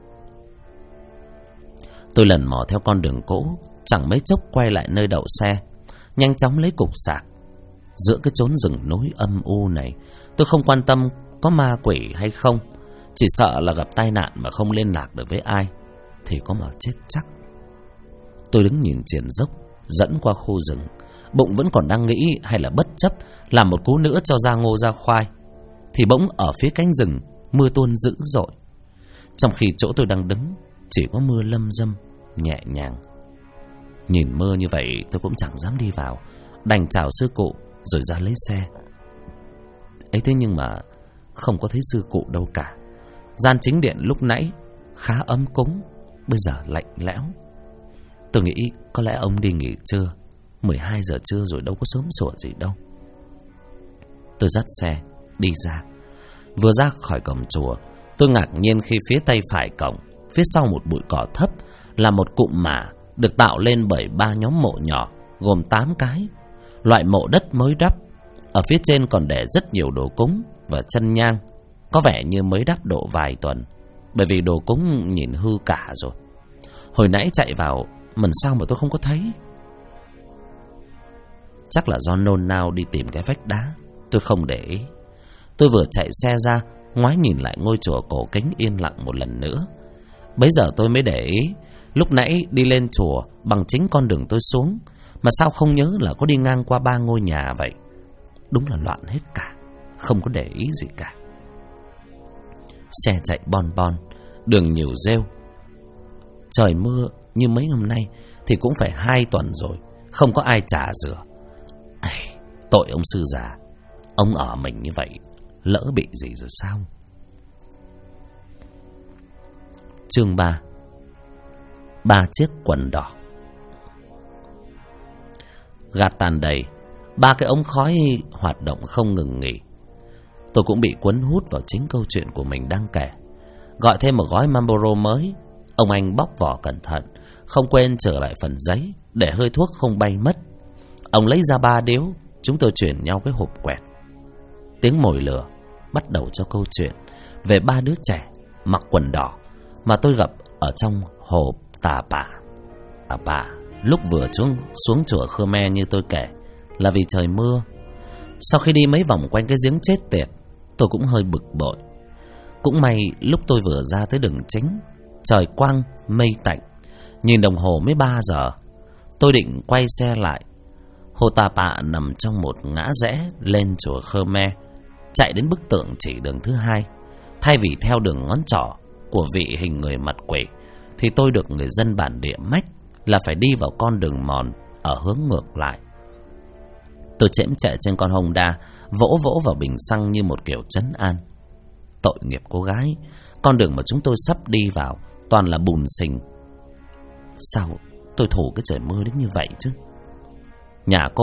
Tôi lần mò theo con đường cũ, chẳng mấy chốc quay lại nơi đậu xe, nhanh chóng lấy cục sạc. Giữa cái chốn rừng núi âm u này, tôi không quan tâm có ma quỷ hay không, chỉ sợ là gặp tai nạn mà không liên lạc được với ai thì có mà chết chắc. Tôi đứng nhìn triền dốc dẫn qua khu rừng, bụng vẫn còn đang nghĩ hay là bất chấp làm một cú nữa cho ra ngô ra khoai, thì bỗng ở phía cánh rừng mưa tuôn dữ dội. Trong khi chỗ tôi đang đứng chỉ có mưa lâm râm nhẹ nhàng. Nhìn mưa như vậy tôi cũng chẳng dám đi vào, đành chào sư cụ rồi ra lấy xe. Ấy thế nhưng mà không có thấy sư cụ đâu cả. Gian chính điện lúc nãy khá ấm cúng, bây giờ lạnh lẽo. Tôi nghĩ có lẽ ông đi nghỉ trưa, 12 giờ trưa rồi, đâu có sớm sủa gì đâu. Tôi dắt xe đi ra. Vừa ra khỏi cổng chùa, tôi ngạc nhiên khi phía tay phải cổng, phía sau một bụi cỏ thấp, là một cụm mả được tạo lên bởi 3 nhóm mộ nhỏ, gồm 8 cái. Loại mộ đất mới đắp. Ở phía trên còn để rất nhiều đồ cúng và chân nhang, có vẻ như mới đắp độ vài tuần, bởi vì đồ cúng nhìn hư cả rồi. Hồi nãy chạy vào mần sao mà tôi không có thấy. Chắc là do nôn nao đi tìm cái vách đá, tôi không để ý. Tôi vừa chạy xe ra, ngoái nhìn lại ngôi chùa cổ kính yên lặng một lần nữa. Bấy giờ tôi mới để ý, lúc nãy đi lên chùa bằng chính con đường tôi xuống, mà sao không nhớ là có đi ngang qua 3 ngôi nhà vậy. Đúng là loạn hết cả, không có để ý gì cả. Xe chạy bon bon, đường nhiều rêu. Trời mưa như mấy hôm nay thì cũng phải 2 tuần rồi, không có ai trả rửa. Tội ông sư già, ông ở mình như vậy, lỡ bị gì rồi sao? Chương 3. 3 chiếc quần đỏ. Gạt tàn đầy, 3 cái ống khói hoạt động không ngừng nghỉ. Tôi cũng bị cuốn hút vào chính câu chuyện của mình đang kể. Gọi thêm một gói Marlboro mới. Ông anh bóc vỏ cẩn thận, không quên trở lại phần giấy để hơi thuốc không bay mất. Ông lấy ra 3 điếu, chúng tôi chuyển nhau cái hộp quẹt. Tiếng mồi lửa bắt đầu cho câu chuyện về 3 đứa trẻ mặc quần đỏ mà tôi gặp ở trong hồ Tà Pà. Tà Pà lúc vừa xuống chùa Khmer như tôi kể là vì trời mưa. Sau khi đi mấy vòng quanh cái giếng chết tiệt, tôi cũng hơi bực bội. Cũng may lúc tôi vừa ra tới đường chính, trời quang mây tạnh, nhìn đồng hồ mới 3 giờ. Tôi định quay xe lại. Hồ Tà Pà nằm trong một ngã rẽ lên chùa Khmer. Chạy đến bức tượng chỉ đường thứ 2, thay vì theo đường ngón trỏ của vị hình người mặt quỷ, thì tôi được người dân bản địa mách là phải đi vào con đường mòn ở hướng ngược lại. Tôi chễm chệ trên con Honda, vỗ vỗ vào bình xăng như một kiểu trấn an. Tội nghiệp cô gái, con đường mà chúng tôi sắp đi vào toàn là bùn sình. Sao tôi thủ cái trời mưa đến như vậy chứ? Nhà Côn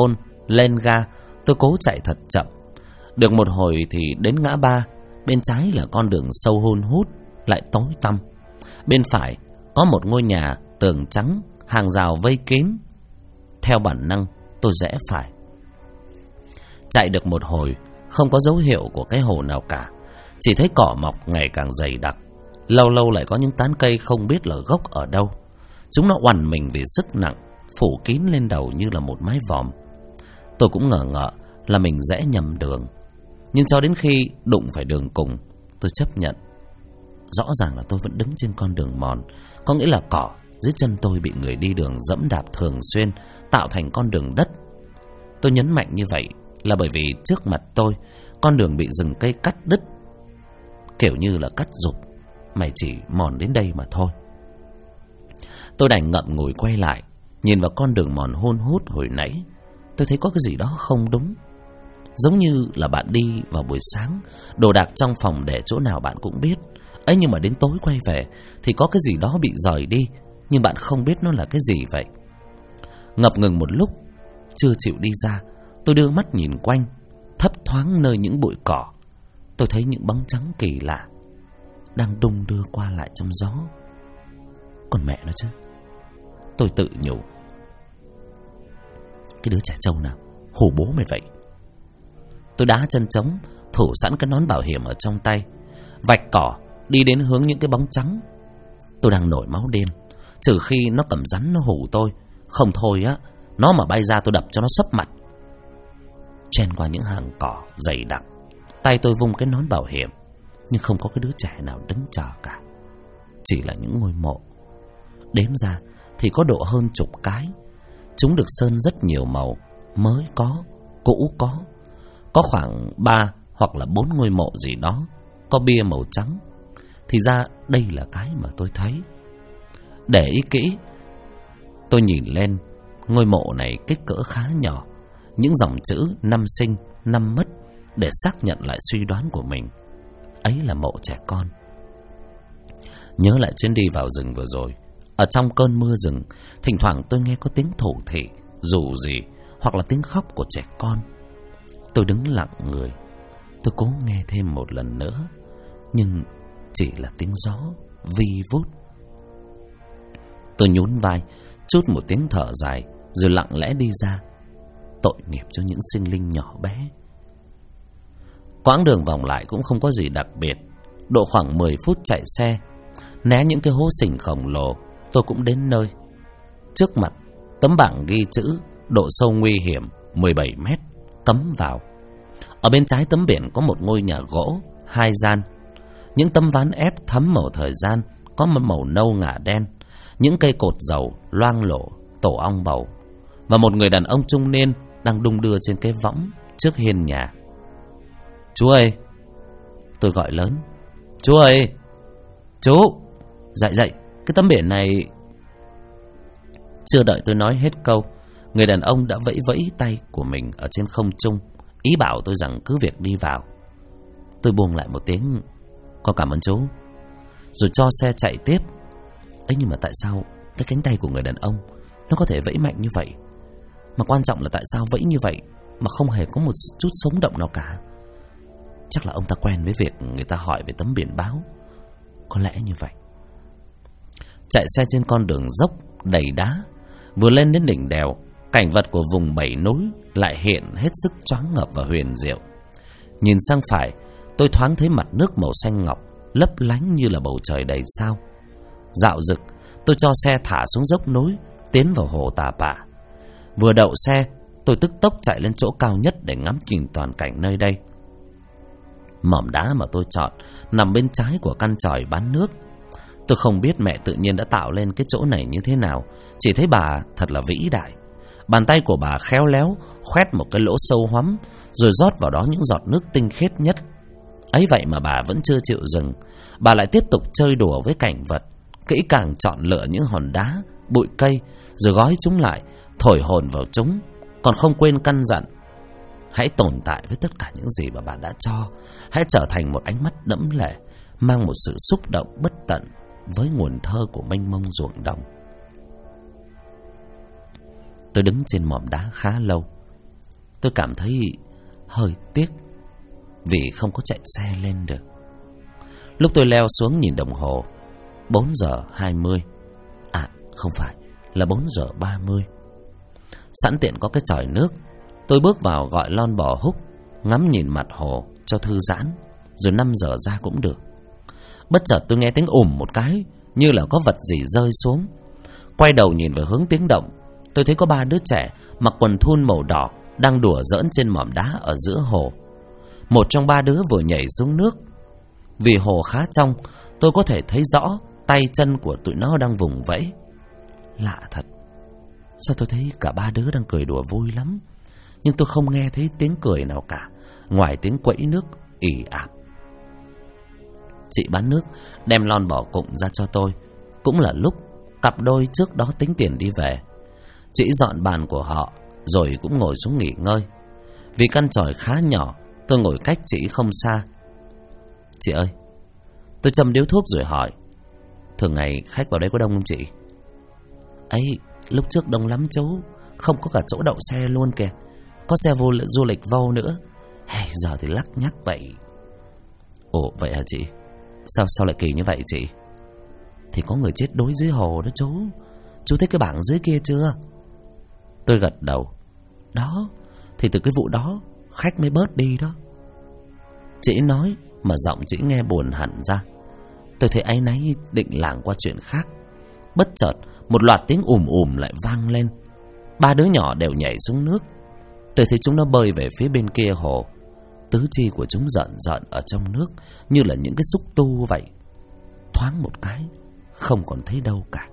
Lên ga, tôi cố chạy thật chậm. Được một hồi thì đến ngã ba. Bên trái là con đường sâu hun hút, lại tối tăm. Bên phải có một ngôi nhà tường trắng, hàng rào vây kín. Theo bản năng tôi rẽ phải. Chạy được một hồi, không có dấu hiệu của cái hồ nào cả. Chỉ thấy cỏ mọc ngày càng dày đặc. Lâu lâu lại có những tán cây không biết là gốc ở đâu. Chúng nó oằn mình vì sức nặng, phủ kín lên đầu như là một mái vòm. Tôi cũng ngờ ngợ là mình rẽ nhầm đường. Nhưng cho đến khi đụng phải đường cùng, tôi chấp nhận. Rõ ràng là tôi vẫn đứng trên con đường mòn, có nghĩa là cỏ dưới chân tôi bị người đi đường dẫm đạp thường xuyên, tạo thành con đường đất. Tôi nhấn mạnh như vậy là bởi vì trước mặt tôi, con đường bị rừng cây cắt đứt, kiểu như là cắt rụp. Mày chỉ mòn đến đây mà thôi. Tôi đành ngậm ngùi quay lại, nhìn vào con đường mòn hun hút hồi nãy. Tôi thấy có cái gì đó không đúng. Giống như là bạn đi vào buổi sáng, đồ đạc trong phòng để chỗ nào bạn cũng biết ấy, nhưng mà đến tối quay về thì có cái gì đó bị rời đi, nhưng bạn không biết nó là cái gì vậy. Ngập ngừng một lúc, chưa chịu đi ra, tôi đưa mắt nhìn quanh. Thấp thoáng nơi những bụi cỏ, tôi thấy những bóng trắng kỳ lạ đang đung đưa qua lại trong gió. Còn mẹ nó chứ, tôi tự nhủ. Cái đứa trẻ trâu nào hù bố mày vậy? Tôi đá chân trống, thủ sẵn cái nón bảo hiểm ở trong tay, vạch cỏ đi đến hướng những cái bóng trắng. Tôi đang nổi máu điên, trừ khi nó cầm rắn nó hù tôi, không thôi á, nó mà bay ra tôi đập cho nó sấp mặt. Chen qua những hàng cỏ dày đặc, tay tôi vung cái nón bảo hiểm, nhưng không có cái đứa trẻ nào đứng chờ cả. Chỉ là những ngôi mộ. Đếm ra thì có độ hơn chục cái. Chúng được sơn rất nhiều màu, mới có, cũ có khoảng 3 hoặc là 4 ngôi mộ gì đó, có bia màu trắng. Thì ra đây là cái mà tôi thấy. Để ý kỹ, tôi nhìn lên, ngôi mộ này kích cỡ khá nhỏ, những dòng chữ năm sinh, năm mất để xác nhận lại suy đoán của mình. Ấy là mộ trẻ con. Nhớ lại chuyến đi vào rừng vừa rồi. Ở trong cơn mưa rừng, thỉnh thoảng tôi nghe có tiếng thủ thỉ, rủ rỉ hoặc là tiếng khóc của trẻ con. Tôi đứng lặng người. Tôi cố nghe thêm một lần nữa, nhưng chỉ là tiếng gió vi vút. Tôi nhún vai, trút một tiếng thở dài, rồi lặng lẽ đi ra. Tội nghiệp cho những sinh linh nhỏ bé. Quãng đường vòng lại cũng không có gì đặc biệt. Độ khoảng 10 phút chạy xe, né những cái hố sình khổng lồ, tôi cũng đến nơi. Trước mặt, tấm bảng ghi chữ độ sâu nguy hiểm 17 mét, cấm vào. Ở bên trái tấm biển có một ngôi nhà gỗ 2 gian. Những tấm ván ép thấm màu thời gian, có màu nâu ngả đen. Những cây cột dầu loang lổ, tổ ong bầu. Và một người đàn ông trung niên đang đung đưa trên cái võng trước hiên nhà. Chú ơi! Tôi gọi lớn. Chú ơi! Chú! Dậy dậy! Cái tấm biển này... Chưa đợi tôi nói hết câu, người đàn ông đã vẫy vẫy tay của mình ở trên không trung, ý bảo tôi rằng cứ việc đi vào. Tôi buông lại một tiếng "Con cảm ơn chú", rồi cho xe chạy tiếp. Ấy, nhưng mà tại sao cái cánh tay của người đàn ông nó có thể vẫy mạnh như vậy? Mà quan trọng là tại sao vẫy như vậy mà không hề có một chút sống động nào cả? Chắc là ông ta quen với việc người ta hỏi về tấm biển báo. Có lẽ như vậy. Chạy xe trên con đường dốc đầy đá, vừa lên đến đỉnh đèo, cảnh vật của vùng 7 núi lại hiện hết sức choáng ngợp và huyền diệu. Nhìn sang phải, tôi thoáng thấy mặt nước màu xanh ngọc, lấp lánh như là bầu trời đầy sao. Dạo dực, tôi cho xe thả xuống dốc núi, tiến vào hồ Tà Pả. Vừa đậu xe, tôi tức tốc chạy lên chỗ cao nhất để ngắm nhìn toàn cảnh nơi đây. Mỏm đá mà tôi chọn nằm bên trái của căn chòi bán nước. Tôi không biết mẹ tự nhiên đã tạo lên cái chỗ này như thế nào, chỉ thấy bà thật là vĩ đại. Bàn tay của bà khéo léo khoét một cái lỗ sâu hoắm, rồi rót vào đó những giọt nước tinh khiết nhất. Ấy vậy mà bà vẫn chưa chịu dừng. Bà lại tiếp tục chơi đùa với cảnh vật, kỹ càng chọn lựa những hòn đá, bụi cây, rồi gói chúng lại, thổi hồn vào chúng. Còn không quên căn dặn: hãy tồn tại với tất cả những gì mà bà đã cho. Hãy trở thành một ánh mắt đẫm lệ, mang một sự xúc động bất tận với nguồn thơ của mênh mông ruộng đồng. Tôi đứng trên mỏm đá khá lâu. tôi cảm thấy hơi tiếc vì không có chạy xe lên được. Lúc tôi leo xuống nhìn đồng hồ, 4 giờ 20. À không phải, là 4 giờ 30. Sẵn tiện có cái chòi nước, tôi bước vào gọi lon bò húc, ngắm nhìn mặt hồ cho thư giãn, rồi 5 giờ ra cũng được. Bất chợt tôi nghe tiếng một cái, như là có vật gì rơi xuống. Quay đầu nhìn về hướng tiếng động, tôi thấy có 3 đứa trẻ mặc quần thun màu đỏ đang đùa giỡn trên mỏm đá ở giữa hồ. Một trong 3 đứa vừa nhảy xuống nước. Vì hồ khá trong, tôi có thể thấy rõ tay chân của tụi nó đang vùng vẫy. Lạ thật, sao tôi thấy cả 3 đứa đang cười đùa vui lắm, nhưng tôi không nghe thấy tiếng cười nào cả, ngoài tiếng quẫy nước ì ạp. Chị bán nước đem lon bò cụng ra cho tôi. Cũng là lúc cặp đôi trước đó tính tiền đi về. Chị dọn bàn của họ rồi cũng ngồi xuống nghỉ ngơi. Vì căn chòi khá nhỏ, tôi ngồi cách chị không xa. Chị ơi, tôi châm điếu thuốc rồi hỏi, thường ngày khách vào đây có đông không chị? Ấy, lúc trước đông lắm chú, không có cả chỗ đậu xe luôn kìa. Có xe vô du lịch vô nữa. Giờ thì lắc nhắc vậy. Ồ vậy hả chị? Sao lại kỳ như vậy chị? Thì có người chết đuối dưới hồ đó chú. Chú thấy cái bảng dưới kia chưa? Tôi gật đầu. Đó, thì từ cái vụ đó khách mới bớt đi đó. Chị nói mà giọng chị nghe buồn hẳn ra. Tôi thấy áy náy định lảng qua chuyện khác. Bất chợt một loạt tiếng lại vang lên. 3 đứa nhỏ đều nhảy xuống nước. Tôi thấy chúng nó bơi về phía bên kia hồ. Tứ chi của chúng rợn rợn ở trong nước, như là những cái xúc tu vậy. Thoáng một cái, không còn thấy đâu cả.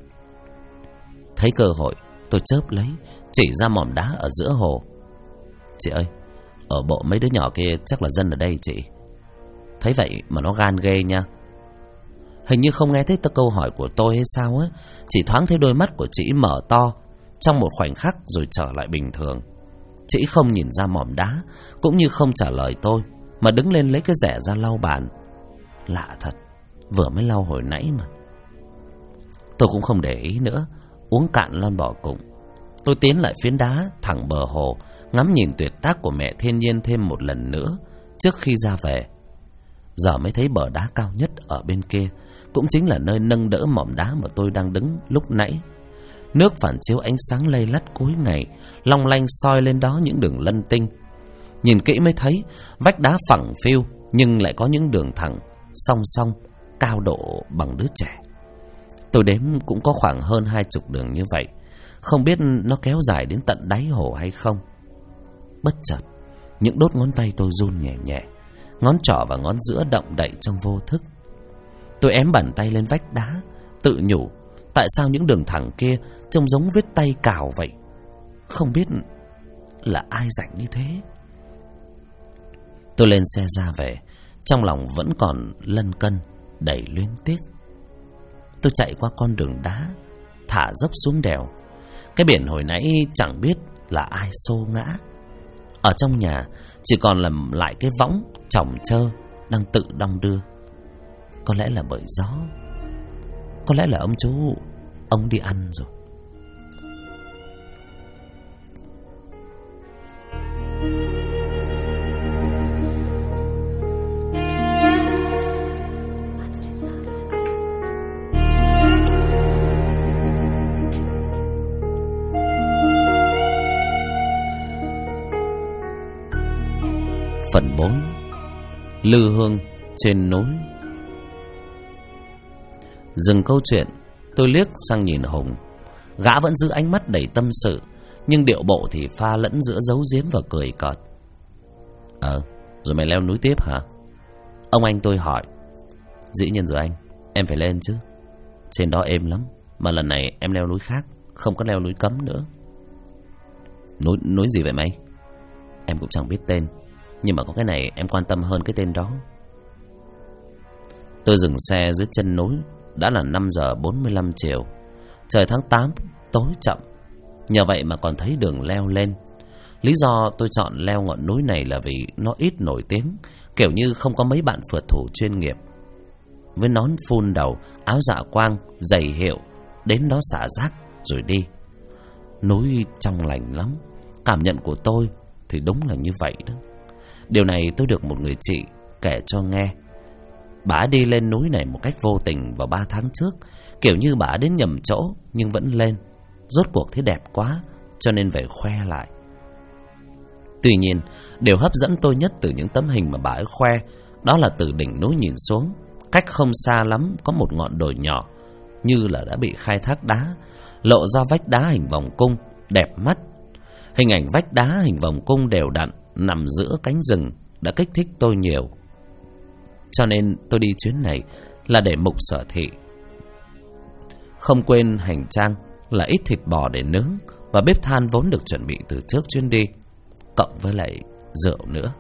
Thấy cơ hội, tôi chớp lấy, chỉ ra mỏm đá ở giữa hồ. Chị ơi, ở bộ mấy đứa nhỏ kia chắc là dân ở đây chị. Thấy vậy mà nó gan ghê nha. Hình như không nghe thấy câu hỏi của tôi hay sao á. Chỉ thoáng thấy đôi mắt của chị mở to trong một khoảnh khắc rồi trở lại bình thường. Chị không nhìn ra mỏm đá, cũng như không trả lời tôi, mà đứng lên lấy cái rẻ ra lau bàn. Lạ thật, vừa mới lau hồi nãy mà. Tôi cũng không để ý nữa, uống cạn lon bò cụng. Tôi tiến lại phiến đá thẳng bờ hồ, ngắm nhìn tuyệt tác của mẹ thiên nhiên thêm một lần nữa trước khi ra về. Giờ mới thấy bờ đá cao nhất ở bên kia, cũng chính là nơi nâng đỡ mỏm đá mà tôi đang đứng lúc nãy. Nước phản chiếu ánh sáng lây lắt cuối ngày, long lanh soi lên đó những đường lân tinh. Nhìn kỹ mới thấy vách đá phẳng phiu, nhưng lại có những đường thẳng song song, cao độ bằng đứa trẻ. Tôi đếm cũng có khoảng hơn 20 đường như vậy, không biết nó kéo dài đến tận đáy hồ hay không. Bất chợt, những đốt ngón tay tôi run nhẹ nhẹ, ngón trỏ và ngón giữa động đậy trong vô thức. Tôi ém bàn tay lên vách đá, tự nhủ tại sao những đường thẳng kia trông giống vết tay cào vậy. Không biết là ai rảnh như thế. Tôi lên xe ra về, trong lòng vẫn còn lân cân, đầy luyến tiếc. Tôi chạy qua con đường đá, thả dốc xuống đèo. Cái biển hồi nãy chẳng biết là ai xô ngã. Ở trong nhà chỉ còn làm lại cái võng chỏng trơ đang tự đong đưa. Có lẽ là bởi gió, có lẽ là ông chú ông đi ăn rồi. Phần 4. Lư hương trên núi. Dừng câu chuyện, tôi liếc sang nhìn Hùng. Gã vẫn giữ ánh mắt đầy tâm sự, nhưng điệu bộ thì pha lẫn giữa giấu giếm và cười cợt. Rồi mày leo núi tiếp hả? Ông anh tôi hỏi. Dĩ nhiên rồi anh, em phải lên chứ. Trên đó êm lắm, mà lần này em leo núi khác, không có leo núi cấm nữa. Núi gì vậy mày? Em cũng chẳng biết tên, nhưng mà có cái này em quan tâm hơn cái tên đó. Tôi dừng xe dưới chân núi. Đã là 5 giờ 45 chiều. Trời tháng 8 tối chậm, nhờ vậy mà còn thấy đường leo lên. Lý do tôi chọn leo ngọn núi này là vì nó ít nổi tiếng, kiểu như không có mấy bạn phượt thủ chuyên nghiệp với nón phun đầu, áo dạ quang, giày hiệu đến đó xả rác rồi đi. Núi trong lành lắm. Cảm nhận của tôi thì đúng là như vậy đó. Điều này tôi được một người chị kể cho nghe. Bà đi lên núi này một cách vô tình vào 3 tháng trước. Kiểu như bà đến nhầm chỗ nhưng vẫn lên. Rốt cuộc thấy đẹp quá cho nên về khoe lại. Tuy nhiên, điều hấp dẫn tôi nhất từ những tấm hình mà bà ấy khoe, đó là từ đỉnh núi nhìn xuống, cách không xa lắm có một ngọn đồi nhỏ, như là đã bị khai thác đá, lộ ra vách đá hình vòng cung, đẹp mắt. Hình ảnh vách đá hình vòng cung đều đặn nằm giữa cánh rừng đã kích thích tôi nhiều. Cho nên tôi đi chuyến này là để mục sở thị. Không quên hành trang là ít thịt bò để nướng và bếp than vốn được chuẩn bị từ trước chuyến đi, cộng với lại rượu nữa.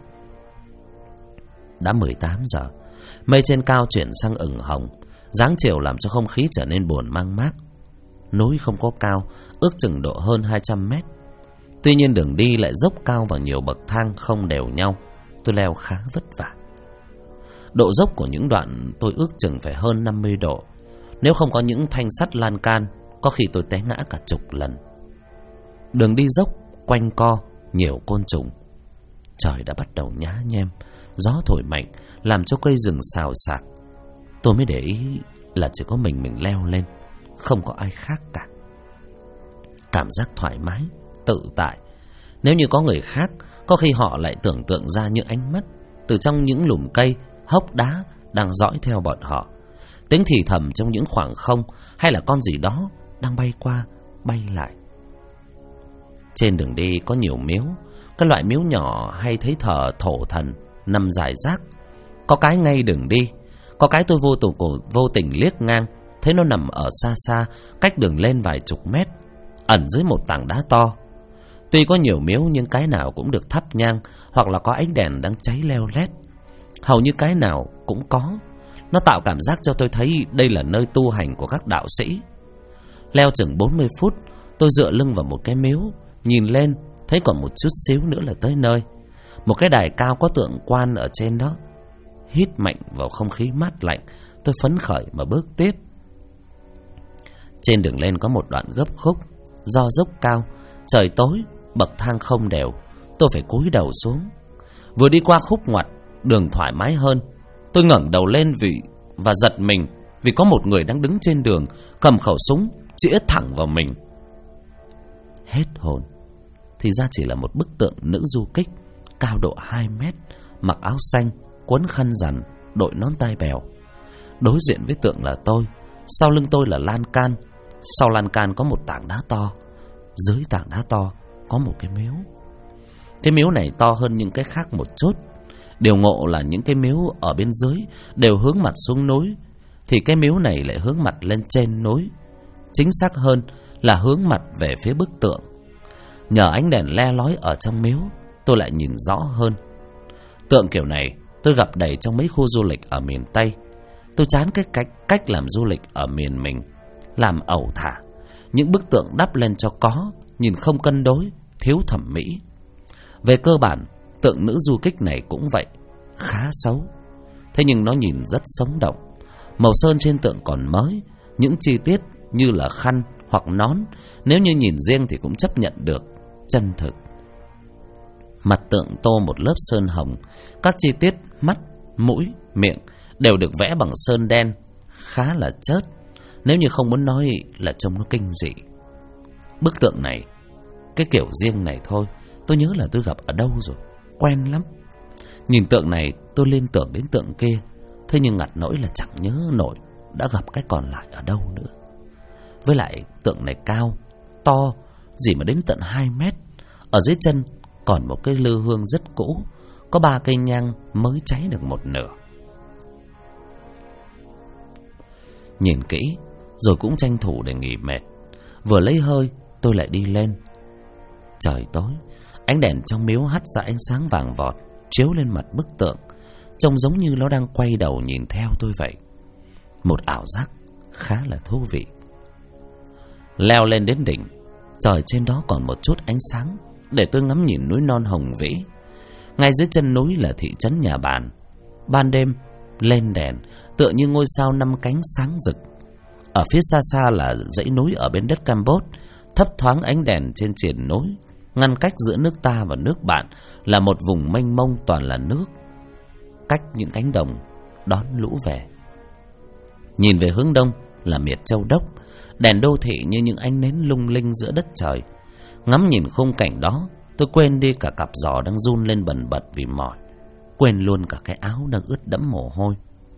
Đã 18 giờ, mây trên cao chuyển sang ửng hồng, dáng chiều làm cho không khí trở nên buồn mang mát. Núi không có cao, ước chừng độ hơn 200 mét. Tuy nhiên đường đi lại dốc cao và nhiều bậc thang không đều nhau. Tôi leo khá vất vả. Độ dốc của những đoạn tôi ước chừng phải hơn 50 độ. Nếu không có những thanh sắt lan can, có khi tôi té ngã cả chục lần. Đường đi dốc, quanh co, nhiều côn trùng. Trời đã bắt đầu nhá nhem, gió thổi mạnh làm cho cây rừng xào xạc. Tôi mới để ý là chỉ có mình leo lên, không có ai khác cả. Cảm giác thoải mái, tự tại. Nếu như có người khác, có khi họ lại tưởng tượng ra những ánh mắt từ trong những lùm cây, hốc đá đang dõi theo bọn họ. Tiếng thì thầm trong những khoảng không, hay là con gì đó đang bay qua, bay lại. Trên đường đi có nhiều miếu, cái loại miếu nhỏ hay thấy thờ thổ thần nằm rải rác. Có cái ngay đường đi, có cái tôi vô tình liếc ngang, thấy nó nằm ở xa xa, cách đường lên vài chục mét, ẩn dưới một tảng đá to. Tuy có nhiều miếu nhưng cái nào cũng được thắp nhang, hoặc là có ánh đèn đang cháy leo lét. Hầu như cái nào cũng có. Nó tạo cảm giác cho tôi thấy đây là nơi tu hành của các đạo sĩ. Leo chừng 40 phút, tôi dựa lưng vào một cái miếu, nhìn lên thấy còn một chút xíu nữa là tới nơi. Một cái đài cao có tượng quan ở trên đó. Hít mạnh vào không khí mát lạnh, tôi phấn khởi mà bước tiếp. Trên đường lên có một đoạn gấp khúc, do dốc cao, trời tối, bậc thang không đều, tôi phải cúi đầu xuống. Vừa đi qua khúc ngoặt, đường thoải mái hơn. Tôi ngẩng đầu lên và giật mình vì có một người đang đứng trên đường, cầm khẩu súng chĩa thẳng vào mình. Hết hồn. Thì ra chỉ là một bức tượng nữ du kích, cao độ 2 mét, mặc áo xanh, quấn khăn rằn, đội nón tai bèo. Đối diện với tượng là tôi, sau lưng tôi là lan can. Sau lan can có một tảng đá to, dưới tảng đá to có một cái miếu. Cái miếu này to hơn những cái khác một chút. Điều ngộ là những cái miếu ở bên dưới đều hướng mặt xuống núi, thì cái miếu này lại hướng mặt lên trên núi. Chính xác hơn là hướng mặt về phía bức tượng. Nhờ ánh đèn le lói ở trong miếu, tôi lại nhìn rõ hơn. Tượng kiểu này tôi gặp đầy trong mấy khu du lịch ở miền Tây. Tôi chán cái cách làm du lịch ở miền mình, làm ẩu thả. Những bức tượng đắp lên cho có, nhìn không cân đối, thiếu thẩm mỹ. Về cơ bản, tượng nữ du kích này cũng vậy, khá xấu. Thế nhưng nó nhìn rất sống động. Màu sơn trên tượng còn mới, những chi tiết như là khăn hoặc nón, nếu như nhìn riêng thì cũng chấp nhận được, chân thực. Mặt tượng tô một lớp sơn hồng, các chi tiết mắt, mũi, miệng đều được vẽ bằng sơn đen, khá là chớt. Nếu như không muốn nói là trông nó kinh dị. Bức tượng này, cái kiểu riêng này thôi, tôi nhớ là tôi gặp ở đâu rồi, quen lắm. Nhìn tượng này tôi liên tưởng đến tượng kia, thế nhưng ngặt nỗi là chẳng nhớ nổi đã gặp cái còn lại ở đâu nữa. Với lại tượng này cao, to, gì mà đến tận 2 mét. Ở dưới chân còn một cái lư hương rất cũ, có 3 cây nhang mới cháy được một nửa. Nhìn kỹ rồi cũng tranh thủ để nghỉ mệt. Vừa lấy hơi tôi lại đi lên. Trời tối, ánh đèn trong miếu hắt ra ánh sáng vàng vọt, chiếu lên mặt bức tượng, trông giống như nó đang quay đầu nhìn theo tôi vậy. Một ảo giác khá là thú vị. Leo lên đến đỉnh, trời trên đó còn một chút ánh sáng để tôi ngắm nhìn núi non hùng vĩ. Ngay dưới chân núi là thị trấn Nhà Bàn. Ban đêm lên đèn tựa như ngôi sao 5 cánh sáng rực. Ở phía xa xa là dãy núi ở bên đất Campuchia, thấp thoáng ánh đèn trên triền núi ngăn cách giữa nước ta và nước bạn là một vùng mênh mông toàn là nước, cách những cánh đồng đón lũ về. Nhìn về hướng đông là miệt Châu Đốc, đèn đô thị như những ánh nến lung linh giữa đất trời. Ngắm nhìn khung cảnh đó, tôi quên đi cả cặp giò đang run lên bần bật vì mỏi, quên luôn cả cái áo đang ướt đẫm mồ hôi.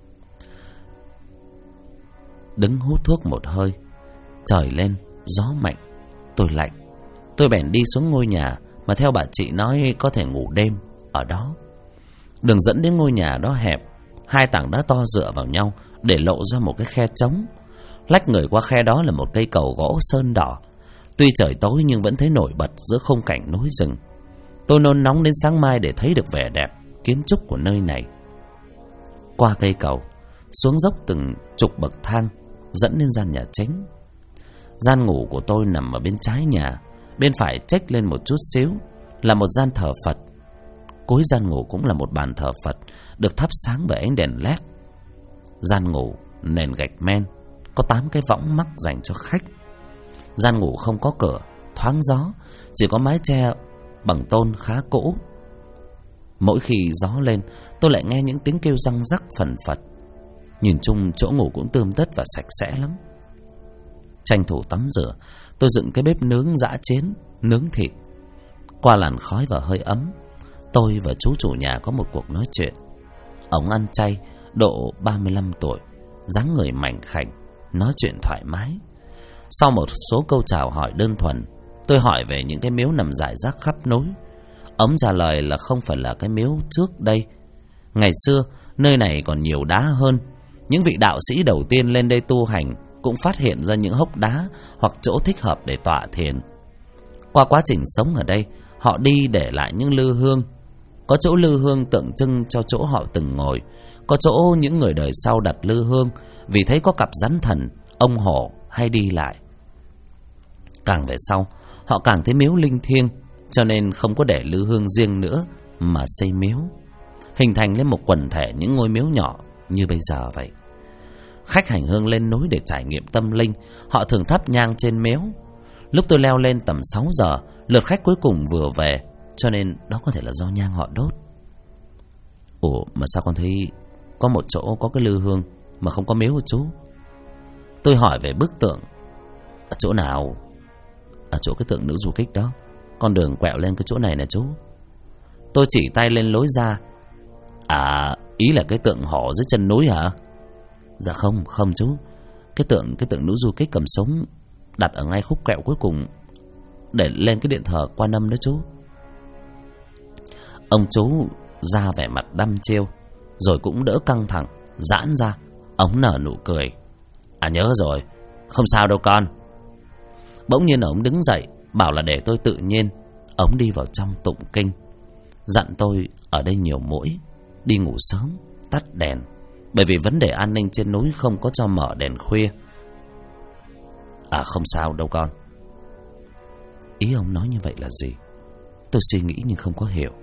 Đứng hút thuốc một hơi, trời lên, gió mạnh, tôi lạnh. Tôi bèn đi xuống ngôi nhà mà theo bà chị nói có thể ngủ đêm ở đó. Đường dẫn đến ngôi nhà đó hẹp, hai tảng đá to dựa vào nhau để lộ ra một cái khe trống. Lách người qua khe đó là một cây cầu gỗ sơn đỏ. Tuy trời tối nhưng vẫn thấy nổi bật giữa khung cảnh núi rừng. Tôi nôn nóng đến sáng mai để thấy được vẻ đẹp kiến trúc của nơi này. Qua cây cầu, xuống dốc từng chục bậc thang dẫn đến gian nhà chính. Gian ngủ của tôi nằm ở bên trái nhà, bên phải chếch lên một chút xíu là một gian thờ Phật. Cuối gian ngủ cũng là một bàn thờ Phật được thắp sáng bởi ánh đèn led. Gian ngủ nền gạch men, có 8 cái võng mắc dành cho khách. Gian ngủ không có cửa, thoáng gió, chỉ có mái che bằng tôn khá cũ. Mỗi khi gió lên, tôi lại nghe những tiếng kêu răng rắc phần phật. Nhìn chung chỗ ngủ cũng tươm tất và sạch sẽ lắm. Tranh thủ tắm rửa, tôi dựng cái bếp nướng giã chiến, nướng thịt. Qua làn khói và hơi ấm, tôi và chú chủ nhà có một cuộc nói chuyện. Ông ăn chay, độ 35 tuổi, dáng người mảnh khảnh, nói chuyện thoải mái. Sau một số câu chào hỏi đơn thuần, tôi hỏi về những cái miếu nằm rải rác khắp núi. Ông trả lời là không phải là cái miếu trước đây. Ngày xưa, nơi này còn nhiều đá hơn. Những vị đạo sĩ đầu tiên lên đây tu hành cũng phát hiện ra những hốc đá hoặc chỗ thích hợp để tọa thiền. Qua quá trình sống ở đây, họ đi để lại những lư hương. Có chỗ lư hương tượng trưng cho chỗ họ từng ngồi, có chỗ những người đời sau đặt lư hương vì thấy có cặp rắn thần, ông hổ hay đi lại. Càng về sau, họ càng thấy miếu linh thiêng, cho nên không có để lư hương riêng nữa mà xây miếu, hình thành lên một quần thể những ngôi miếu nhỏ như bây giờ vậy. Khách hành hương lên núi để trải nghiệm tâm linh, họ thường thắp nhang trên miếu. Lúc tôi leo lên tầm 6 giờ, lượt khách cuối cùng vừa về, cho nên đó có thể là do nhang họ đốt. Ủa mà sao con thấy có một chỗ có cái lư hương mà không có miếu hả chú? Tôi hỏi về bức tượng. Ở chỗ nào? Ở chỗ cái tượng nữ du kích đó, con đường quẹo lên cái chỗ này nè chú. Tôi chỉ tay lên lối ra. À, ý là cái tượng hổ dưới chân núi hả? Dạ không chú. Cái tượng nữ du kích cầm súng đặt ở ngay khúc quẹo cuối cùng để lên cái điện thờ Quan Âm đó chú. Ông chú ra vẻ mặt đăm chiêu, rồi cũng đỡ căng thẳng, giãn ra. Ông nở nụ cười. À nhớ rồi, không sao đâu con. Bỗng nhiên ông đứng dậy, bảo là để tôi tự nhiên. Ông đi vào trong tụng kinh, dặn tôi ở đây nhiều muỗi, đi ngủ sớm, tắt đèn, bởi vì vấn đề an ninh trên núi không có cho mở đèn khuya. À không sao đâu con. Ý ông nói như vậy là gì? Tôi suy nghĩ nhưng không có hiểu.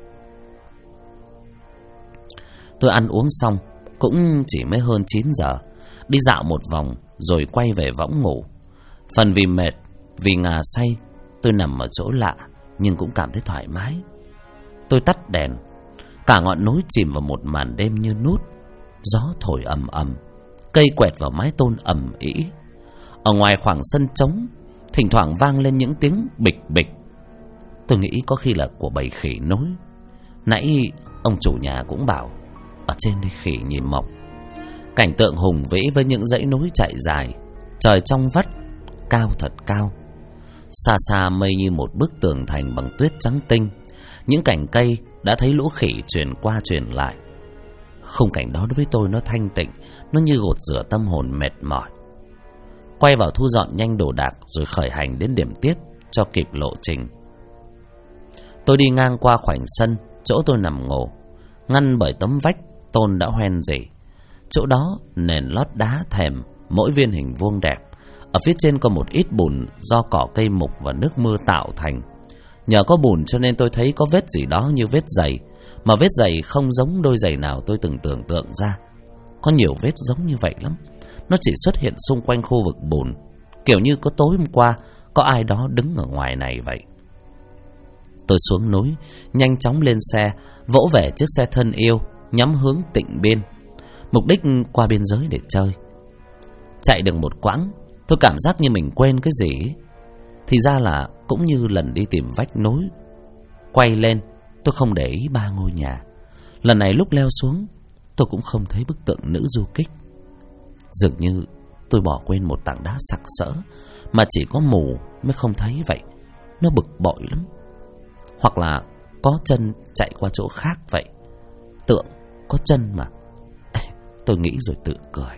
Tôi ăn uống xong cũng chỉ mới hơn 9 giờ, đi dạo một vòng rồi quay về võng ngủ. Phần vì mệt, vì ngà say, tôi nằm ở chỗ lạ nhưng cũng cảm thấy thoải mái. Tôi tắt đèn, cả ngọn núi chìm vào một màn đêm như nút. Gió thổi ầm ầm, cây quẹt vào mái tôn ầm ĩ. Ở ngoài khoảng sân trống, thỉnh thoảng vang lên những tiếng bịch bịch. Tôi nghĩ có khi là của bầy khỉ núi. Nãy ông chủ nhà cũng bảo ở trên đây khỉ nhìn mọc. Cảnh tượng hùng vĩ với những dãy núi chạy dài, trời trong vắt, cao thật cao. Xa xa mây như một bức tường thành bằng tuyết trắng tinh. Những cành cây đã thấy lũ khỉ truyền qua truyền lại. Khung cảnh đó đối với tôi nó thanh tịnh, nó như gột rửa tâm hồn mệt mỏi. Quay vào thu dọn nhanh đồ đạc rồi khởi hành đến điểm tiếp cho kịp lộ trình. Tôi đi ngang qua khoảnh sân chỗ tôi nằm ngủ, ngăn bởi tấm vách tôn đã hoen rỉ. Chỗ đó nền lót đá thềm, mỗi viên hình vuông đẹp. Ở phía trên có một ít bùn do cỏ cây mục và nước mưa tạo thành. Nhờ có bùn cho nên tôi thấy có vết gì đó như vết giày, mà vết giày không giống đôi giày nào tôi từng tưởng tượng ra. Có nhiều vết giống như vậy lắm. Nó chỉ xuất hiện xung quanh khu vực bùn, kiểu như có tối hôm qua có ai đó đứng ở ngoài này vậy. Tôi xuống núi, nhanh chóng lên xe, vỗ về chiếc xe thân yêu, nhắm hướng Tịnh Biên, mục đích qua biên giới để chơi. Chạy được một quãng, tôi cảm giác như mình quên cái gì ấy. Thì ra là cũng như lần đi tìm vách núi. Quay lên, tôi không để ý 3 ngôi nhà. Lần này lúc leo xuống, tôi cũng không thấy bức tượng nữ du kích. Dường như tôi bỏ quên một tảng đá sặc sỡ mà chỉ có mù mới không thấy vậy. Nó bực bội lắm. Hoặc là có chân chạy qua chỗ khác vậy. Tượng có chân mà. Tôi nghĩ rồi tự cười.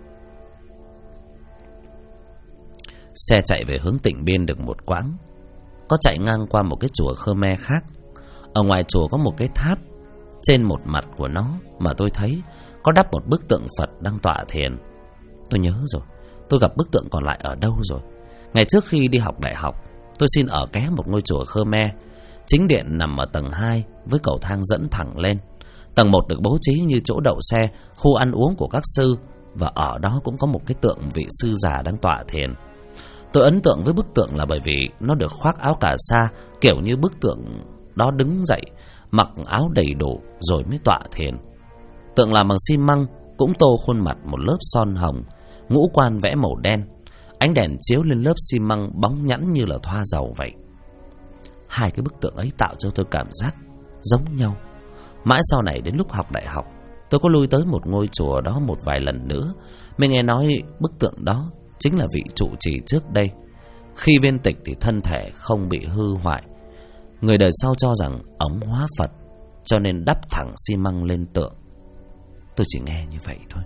Xe chạy về hướng Tịnh Biên được một quãng, có chạy ngang qua một cái chùa Khmer khác. Ở ngoài chùa có một cái tháp. Trên một mặt của nó mà tôi thấy có đắp một bức tượng Phật đang tọa thiền. Tôi nhớ rồi, tôi gặp bức tượng còn lại ở đâu rồi. Ngày trước khi đi học đại học, tôi xin ở ké một ngôi chùa Khmer. Chính điện nằm ở tầng 2 với cầu thang dẫn thẳng lên. Tầng 1 được bố trí như chỗ đậu xe, khu ăn uống của các sư, và ở đó cũng có một cái tượng vị sư già đang tọa thiền. Tôi ấn tượng với bức tượng là bởi vì nó được khoác áo cà sa, kiểu như bức tượng đó đứng dậy, mặc áo đầy đủ rồi mới tọa thiền. Tượng làm bằng xi măng, cũng tô khuôn mặt một lớp son hồng, ngũ quan vẽ màu đen. Ánh đèn chiếu lên lớp xi măng bóng nhẵn như là thoa dầu vậy. Hai cái bức tượng ấy tạo cho tôi cảm giác giống nhau. Mãi sau này đến lúc học đại học, tôi có lui tới một ngôi chùa đó một vài lần nữa, mới nghe nói bức tượng đó chính là vị trụ trì trước đây. Khi viên tịch thì thân thể không bị hư hoại. Người đời sau cho rằng ống hóa Phật, cho nên đắp thẳng xi măng lên tượng. Tôi chỉ nghe như vậy thôi.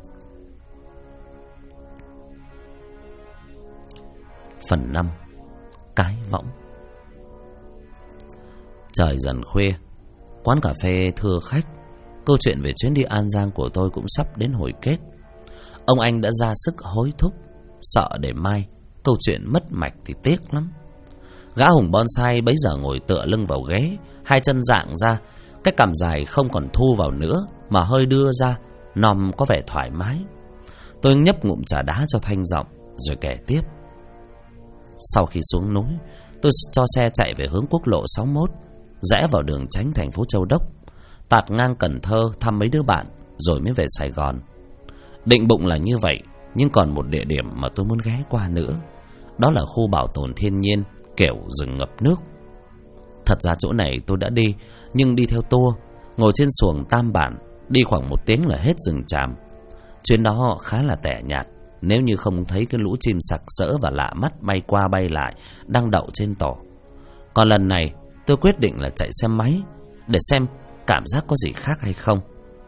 Phần 5. Cái võng. Trời dần khuya, quán cà phê thưa khách. Câu chuyện về chuyến đi An Giang của tôi cũng sắp đến hồi kết. Ông anh đã ra sức hối thúc, sợ để mai câu chuyện mất mạch thì tiếc lắm. Gã hùng bonsai bấy giờ ngồi tựa lưng vào ghế, hai chân dạng ra, cái cằm dài không còn thu vào nữa mà hơi đưa ra, nòm có vẻ thoải mái. Tôi nhấp ngụm trà đá cho thanh giọng rồi kể tiếp. Sau khi xuống núi, tôi cho xe chạy về hướng quốc lộ 61, rẽ vào đường tránh thành phố Châu Đốc, tạt ngang Cần Thơ thăm mấy đứa bạn rồi mới về Sài Gòn. Định bụng là như vậy, nhưng còn một địa điểm mà tôi muốn ghé qua nữa. Đó là khu bảo tồn thiên nhiên kiểu rừng ngập nước. Thật ra chỗ này tôi đã đi, nhưng đi theo tour, ngồi trên xuồng Tam Bản, đi khoảng 1 tiếng là hết rừng tràm. Chuyến đó khá là tẻ nhạt, nếu như không thấy cái lũ chim sặc sỡ và lạ mắt bay qua bay lại đang đậu trên tổ. Còn lần này tôi quyết định là chạy xe máy để xem cảm giác có gì khác hay không.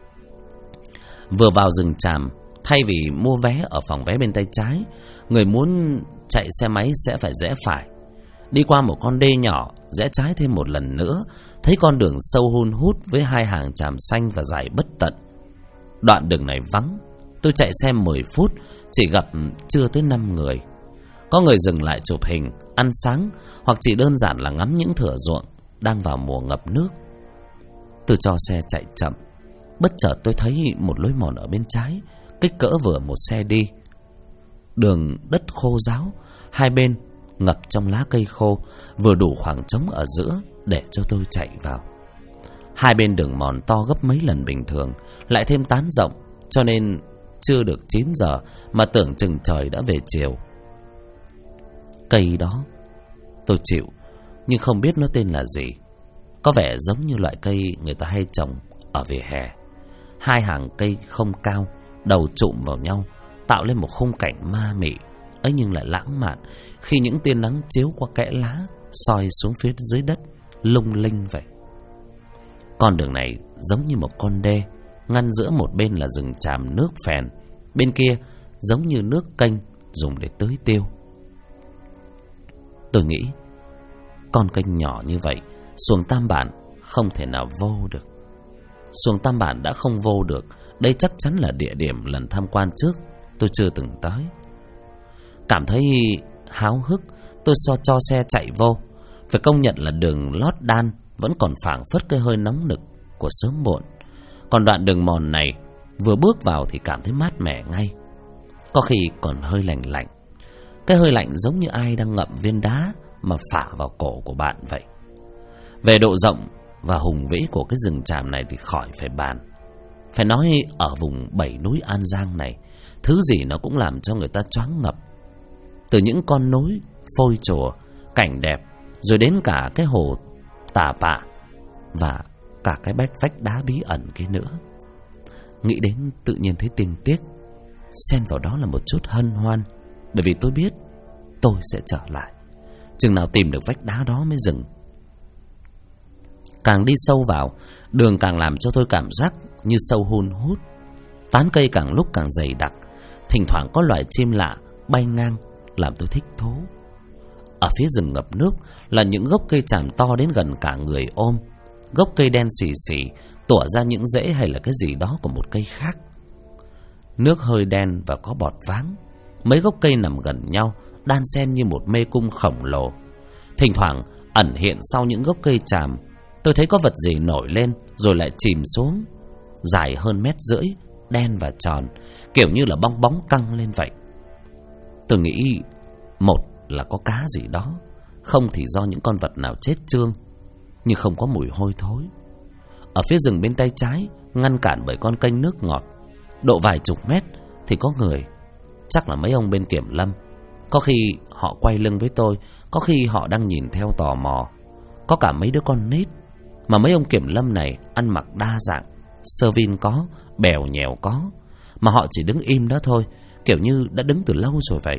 Vừa vào rừng tràm, thay vì mua vé ở phòng vé bên tay trái, người muốn chạy xe máy sẽ phải rẽ phải, đi qua một con đê nhỏ, rẽ trái thêm một lần nữa, thấy con đường sâu hun hút với 2 hàng tràm xanh và dài bất tận. Đoạn đường này vắng, tôi chạy xe 10 phút chỉ gặp chưa tới 5 người. Có người dừng lại chụp hình, ăn sáng, hoặc chỉ đơn giản là ngắm những thửa ruộng đang vào mùa ngập nước. Tôi cho xe chạy chậm, bất chợt tôi thấy một lối mòn ở bên trái, kích cỡ vừa một xe đi. Đường đất khô ráo, hai bên ngập trong lá cây khô, vừa đủ khoảng trống ở giữa để cho tôi chạy vào. Hai bên đường mòn to gấp mấy lần bình thường, lại thêm tán rộng, cho nên chưa được 9 giờ mà tưởng chừng trời đã về chiều. Cây đó tôi chịu, nhưng không biết nó tên là gì. Có vẻ giống như loại cây người ta hay trồng ở vỉa hè. 2 hàng cây không cao, đầu chụm vào nhau, tạo lên một khung cảnh ma mị ấy, nhưng lại lãng mạn khi những tia nắng chiếu qua kẽ lá, soi xuống phía dưới đất lung linh vậy. Con đường này giống như một con đê, ngăn giữa một bên là rừng tràm nước phèn, bên kia giống như nước kênh dùng để tưới tiêu. Tôi nghĩ con kênh nhỏ như vậy, xuồng Tam Bản không thể nào vô được. Xuồng Tam Bản đã không vô được, đây chắc chắn là địa điểm lần tham quan trước tôi chưa từng tới. Cảm thấy háo hức, tôi cho xe chạy vô. Phải công nhận là đường lót đan vẫn còn phảng phất cái hơi nóng nực của sớm muộn. Còn đoạn đường mòn này, vừa bước vào thì cảm thấy mát mẻ ngay, có khi còn hơi lạnh lạnh. Cái hơi lạnh giống như ai đang ngậm viên đá mà phả vào cổ của bạn vậy. Về độ rộng và hùng vĩ của cái rừng tràm này thì khỏi phải bàn. Phải nói ở vùng 7 núi An Giang này, thứ gì nó cũng làm cho người ta choáng ngập. Từ những con núi, phôi chùa, cảnh đẹp, rồi đến cả cái hồ Tà Pạ và cả cái vách đá bí ẩn kia nữa. Nghĩ đến tự nhiên thấy tình tiếc, xen vào đó là một chút hân hoan, bởi vì tôi biết tôi sẽ trở lại, chừng nào tìm được vách đá đó mới dừng. Càng đi sâu vào, đường càng làm cho tôi cảm giác như sâu hun hút. Tán cây càng lúc càng dày đặc, thỉnh thoảng có loài chim lạ bay ngang làm tôi thích thú. Ở phía rừng ngập nước là những gốc cây tràm to đến gần cả người ôm. Gốc cây đen xì xì tỏa ra những rễ hay là cái gì đó của một cây khác. Nước hơi đen và có bọt váng. Mấy gốc cây nằm gần nhau, đan xen như một mê cung khổng lồ. Thỉnh thoảng ẩn hiện sau những gốc cây tràm, tôi thấy có vật gì nổi lên rồi lại chìm xuống, dài hơn 1,5 mét, đen và tròn, kiểu như là bong bóng căng lên vậy. Tôi nghĩ một là có cá gì đó, không thì do những con vật nào chết chương, nhưng không có mùi hôi thối. Ở phía rừng bên tay trái, ngăn cản bởi con kênh nước ngọt, độ vài chục mét thì có người, chắc là mấy ông bên kiểm lâm. Có khi họ quay lưng với tôi, có khi họ đang nhìn theo tò mò. Có cả mấy đứa con nít, mà mấy ông kiểm lâm này ăn mặc đa dạng, sơ vin có, bèo nhèo có, mà họ chỉ đứng im đó thôi, kiểu như đã đứng từ lâu rồi vậy.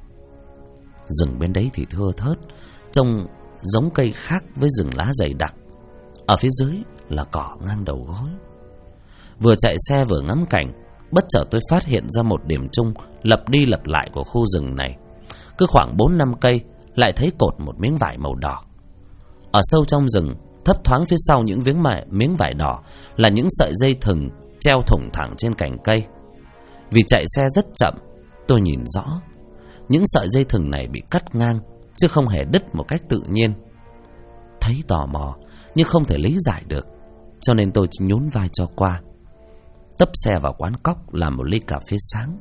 Rừng bên đấy thì thưa thớt, trông giống cây khác với rừng lá dày đặc. Ở phía dưới là cỏ ngang đầu gối. Vừa chạy xe vừa ngắm cảnh, bất chợt tôi phát hiện ra một điểm chung lặp đi lặp lại của khu rừng này. Cứ khoảng 4-5 cây lại thấy cột một miếng vải màu đỏ. Ở sâu trong rừng, thấp thoáng phía sau những miếng vải đỏ là những sợi dây thừng treo thủng thẳng trên cành cây. Vì chạy xe rất chậm, tôi nhìn rõ những sợi dây thừng này bị cắt ngang, chứ không hề đứt một cách tự nhiên. Thấy tò mò nhưng không thể lý giải được, cho nên tôi chỉ nhún vai cho qua, tấp xe vào quán cóc làm một ly cà phê sáng.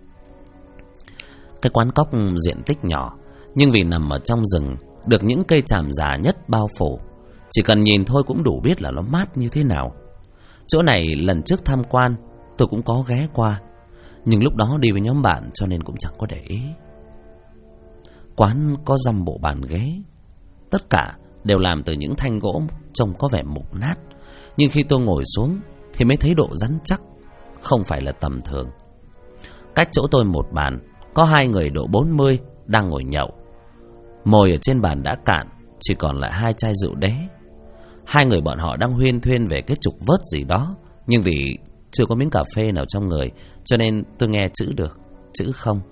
Cái quán cóc diện tích nhỏ, nhưng vì nằm ở trong rừng, được những cây tràm già nhất bao phủ, chỉ cần nhìn thôi cũng đủ biết là nó mát như thế nào. Chỗ này lần trước tham quan tôi cũng có ghé qua, nhưng lúc đó đi với nhóm bạn cho nên cũng chẳng có để ý. Quán có dăm bộ bàn ghế, tất cả đều làm từ những thanh gỗ trông có vẻ mục nát, nhưng khi tôi ngồi xuống thì mới thấy độ rắn chắc, không phải là tầm thường. Cách chỗ tôi một bàn, có 2 người độ 40 đang ngồi nhậu. Mồi ở trên bàn đã cạn, chỉ còn lại 2 chai rượu đế. 2 người bọn họ đang huyên thuyên về cái trục vớt gì đó, nhưng vì chưa có miếng cà phê nào trong người, cho nên tôi nghe chữ được, chữ không.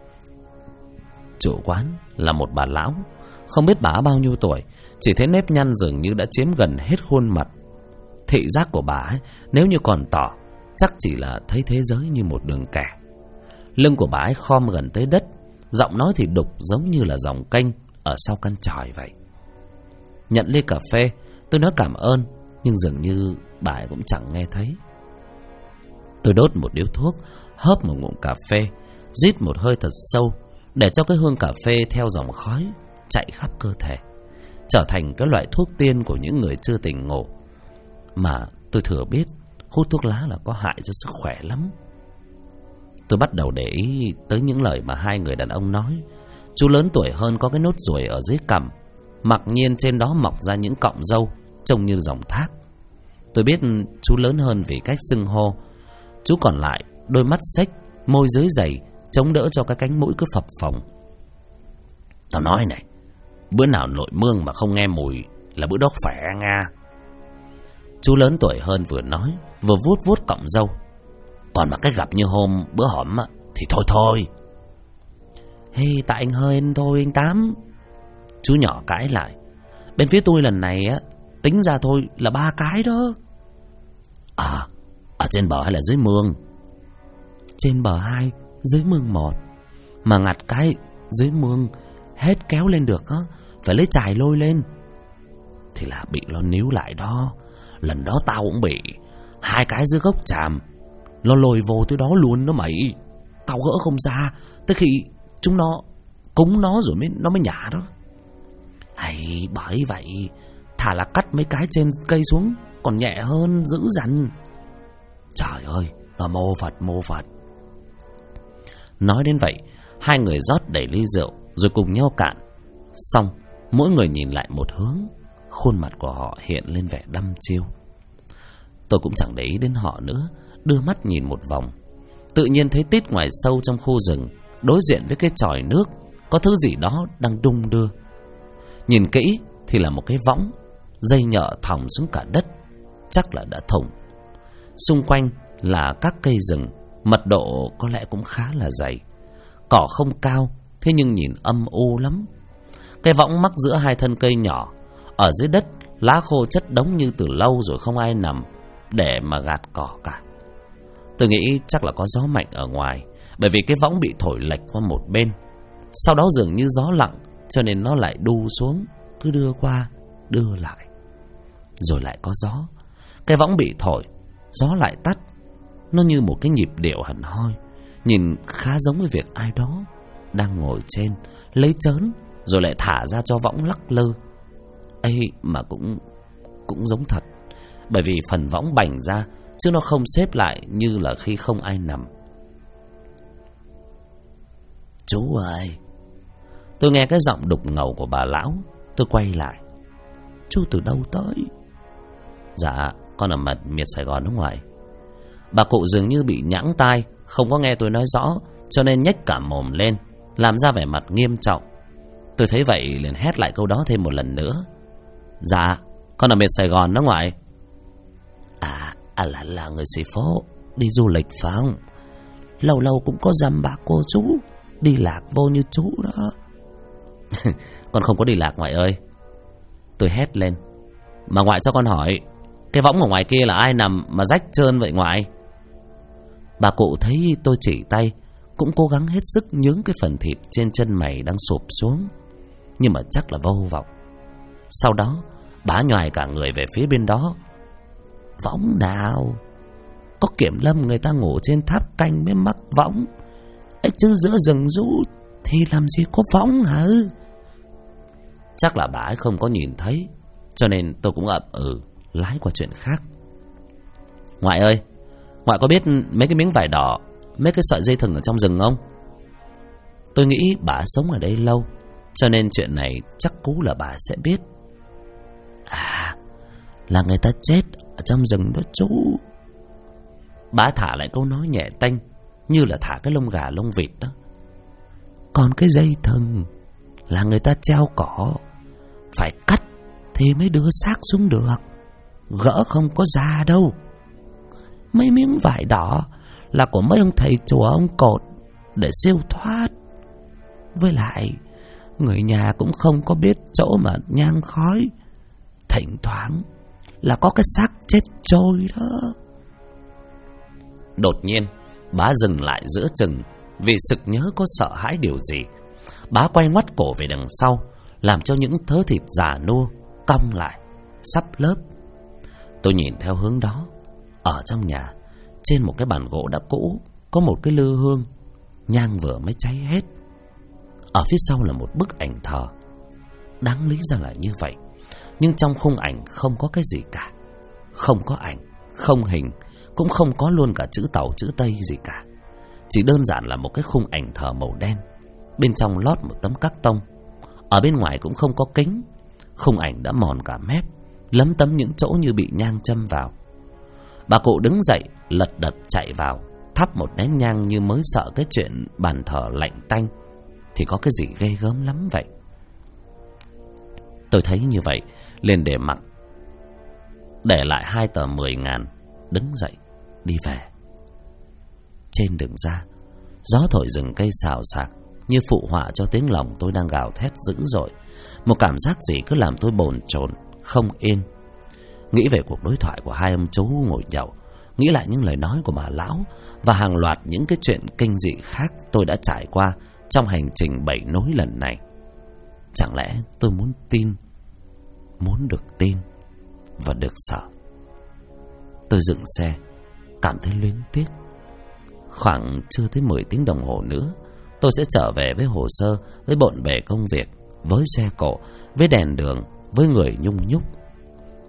Chủ quán là một bà lão, không biết bà bao nhiêu tuổi, chỉ thấy nếp nhăn dường như đã chiếm gần hết khuôn mặt. Thị giác của bà ấy, nếu như còn tỏ, chắc chỉ là thấy thế giới như một đường kẻ. Lưng của bà ấy khom gần tới đất, giọng nói thì đục giống như là dòng kênh ở sau căn chòi vậy. Nhận ly cà phê, tôi nói cảm ơn, nhưng dường như bà ấy cũng chẳng nghe thấy. Tôi đốt một điếu thuốc, hớp một ngụm cà phê, rít một hơi thật sâu, để cho cái hương cà phê theo dòng khói chạy khắp cơ thể, trở thành cái loại thuốc tiên của những người chưa tỉnh ngủ. Mà tôi thừa biết hút thuốc lá là có hại cho sức khỏe lắm. Tôi bắt đầu để ý tới những lời mà 2 người đàn ông nói. Chú lớn tuổi hơn có cái nốt ruồi ở dưới cằm, mặc nhiên trên đó mọc ra những cọng râu trông như dòng thác. Tôi biết chú lớn hơn vì cách xưng hô. Chú còn lại đôi mắt xếch, môi dưới dày, chống đỡ cho cái cánh mũi cứ phập phồng. Tao nói này, bữa nào nội mương mà không nghe mùi là bữa đó khỏe nga. Chú lớn tuổi hơn vừa nói vừa vuốt vuốt cọng râu. Còn mà cái gặp như hôm bữa hổm thì thôi thôi. Hey, tại anh hơi thôi anh Tám. Chú nhỏ cãi lại. Bên phía tôi lần này tính ra thôi là 3 cái đó. À, ở trên bờ hay là dưới mương? Trên bờ 2, dưới mương 1. Mà ngặt cái dưới mương hết kéo lên được á, phải lấy chài lôi lên. Thì là bị nó níu lại đó. Lần đó tao cũng bị 2 cái dưới gốc tràm, nó lôi vô tới đó luôn đó mày. Tao gỡ không ra, tới khi chúng nó cúng nó rồi nó mới nhả đó. Hay bởi vậy Thà là cắt mấy cái trên cây xuống còn nhẹ hơn dữ dằn. Trời ơi, mô Phật. Nói đến vậy, hai người rót đầy ly rượu rồi cùng nhau cạn. Xong, mỗi người nhìn lại một hướng, khuôn mặt của họ hiện lên vẻ đăm chiêu. Tôi cũng chẳng để ý đến họ nữa, đưa mắt nhìn một vòng. Tự nhiên thấy tít ngoài sâu trong khu rừng, đối diện với cái chòi nước, có thứ gì đó đang đung đưa. Nhìn kỹ thì là một cái võng, dây nhợ thòng xuống cả đất, chắc là đã thủng. Xung quanh là các cây rừng, mật độ có lẽ cũng khá là dày. Cỏ không cao, thế nhưng nhìn âm u lắm. Cái võng mắc giữa hai thân cây nhỏ. Ở dưới đất, lá khô chất đống như từ lâu rồi không ai nằm để mà gạt cỏ cả. Tôi nghĩ chắc là có gió mạnh ở ngoài, bởi vì cái võng bị thổi lệch qua một bên. Sau đó dường như gió lặng, cho nên nó lại đu xuống, cứ đưa qua, đưa lại. Rồi lại có gió. Cái võng bị thổi, gió lại tắt. Nó như một cái nhịp điệu hẳn hoi, nhìn khá giống với việc ai đó đang ngồi trên, lấy trớn rồi lại thả ra cho võng lắc lư. Ấy mà cũng giống thật, bởi vì phần võng bành ra, chứ nó không xếp lại như là khi không ai nằm. Chú ơi! Tôi nghe cái giọng đục ngầu của bà lão. Tôi quay lại. Chú từ đâu tới? Dạ, con ở miệt Sài Gòn nước ngoài. Bà cụ dường như bị nhãng tai, không có nghe tôi nói rõ, cho nên nhếch cả mồm lên, làm ra vẻ mặt nghiêm trọng. Tôi thấy vậy liền hét lại câu đó thêm một lần nữa. Dạ, con ở miệt Sài Gòn nước ngoài. Là người xì phố, đi du lịch phải không? Lâu lâu cũng có dăm bà cô chú đi lạc vô như chú đó. Con không có đi lạc ngoại ơi. Tôi hét lên. Mà ngoại cho con hỏi, cái võng ở ngoài kia là ai nằm mà rách trơn vậy ngoại? Bà cụ thấy tôi chỉ tay, cũng cố gắng hết sức nhướng cái phần thịt trên chân mày đang sụp xuống, nhưng mà chắc là vô vọng. Sau đó bà nhoài cả người về phía bên đó. Võng nào? Có kiểm lâm người ta ngủ trên tháp canh mới mắc võng ấy, chứ giữa rừng rú thì làm gì có võng hả? Chắc là bà ấy không có nhìn thấy, cho nên tôi cũng ậm lái qua chuyện khác. Ngoại ơi, ngoại có biết mấy cái miếng vải đỏ, mấy cái sợi dây thừng ở trong rừng không? Tôi nghĩ bà sống ở đây lâu, cho nên chuyện này chắc cú là bà sẽ biết. Là người ta chết ở trong rừng đó chú. Bà thả lại câu nói nhẹ tênh, như là thả cái lông gà lông vịt đó. Còn cái dây thừng là người ta treo cỏ, phải cắt thì mới đưa xác xuống được, gỡ không có ra đâu. Mấy miếng vải đỏ là của mấy ông thầy chùa ông cột để siêu thoát. Với lại người nhà cũng không có biết chỗ mà nhang khói, thỉnh thoảng là có cái xác chết trôi đó. Đột nhiên bà dừng lại giữa chừng, vì sực nhớ có sợ hãi điều gì. Bà quay ngoắt cổ về đằng sau, làm cho những thớ thịt già nua cong lại, sắp lớp. Tôi nhìn theo hướng đó. Ở trong nhà, trên một cái bàn gỗ đã cũ, có một cái lư hương, nhang vừa mới cháy hết. Ở phía sau là một bức ảnh thờ. Đáng lý ra là như vậy, nhưng trong khung ảnh không có cái gì cả. Không có ảnh, không hình, cũng không có luôn cả chữ Tàu chữ Tây gì cả. Chỉ đơn giản là một cái khung ảnh thờ màu đen, bên trong lót một tấm cát tông. Ở bên ngoài cũng không có kính. Khung ảnh đã mòn cả mép, lấm tấm những chỗ như bị nhang châm vào. Bà cụ đứng dậy, lật đật chạy vào, thắp một nén nhang như mới sợ cái chuyện bàn thờ lạnh tanh thì có cái gì ghê gớm lắm vậy. Tôi thấy như vậy, liền để mặc, để lại 2 tờ 10.000, đứng dậy đi về. Trên đường ra, gió thổi rừng cây xào xạc, như phụ họa cho tiếng lòng tôi đang gào thét dữ dội. Một cảm giác gì cứ làm tôi bồn chồn không yên. Nghĩ về cuộc đối thoại của hai ông chú ngồi nhậu, nghĩ lại những lời nói của bà lão và hàng loạt những cái chuyện kinh dị khác tôi đã trải qua trong hành trình 7 nối lần này. Chẳng lẽ tôi muốn tin, muốn được tin và được sợ? Tôi dừng xe, cảm thấy luyến tiếc. Khoảng chưa tới 10 tiếng đồng hồ nữa, tôi sẽ trở về với hồ sơ, với bộn bề công việc, với xe cộ, với đèn đường, với người nhung nhúc,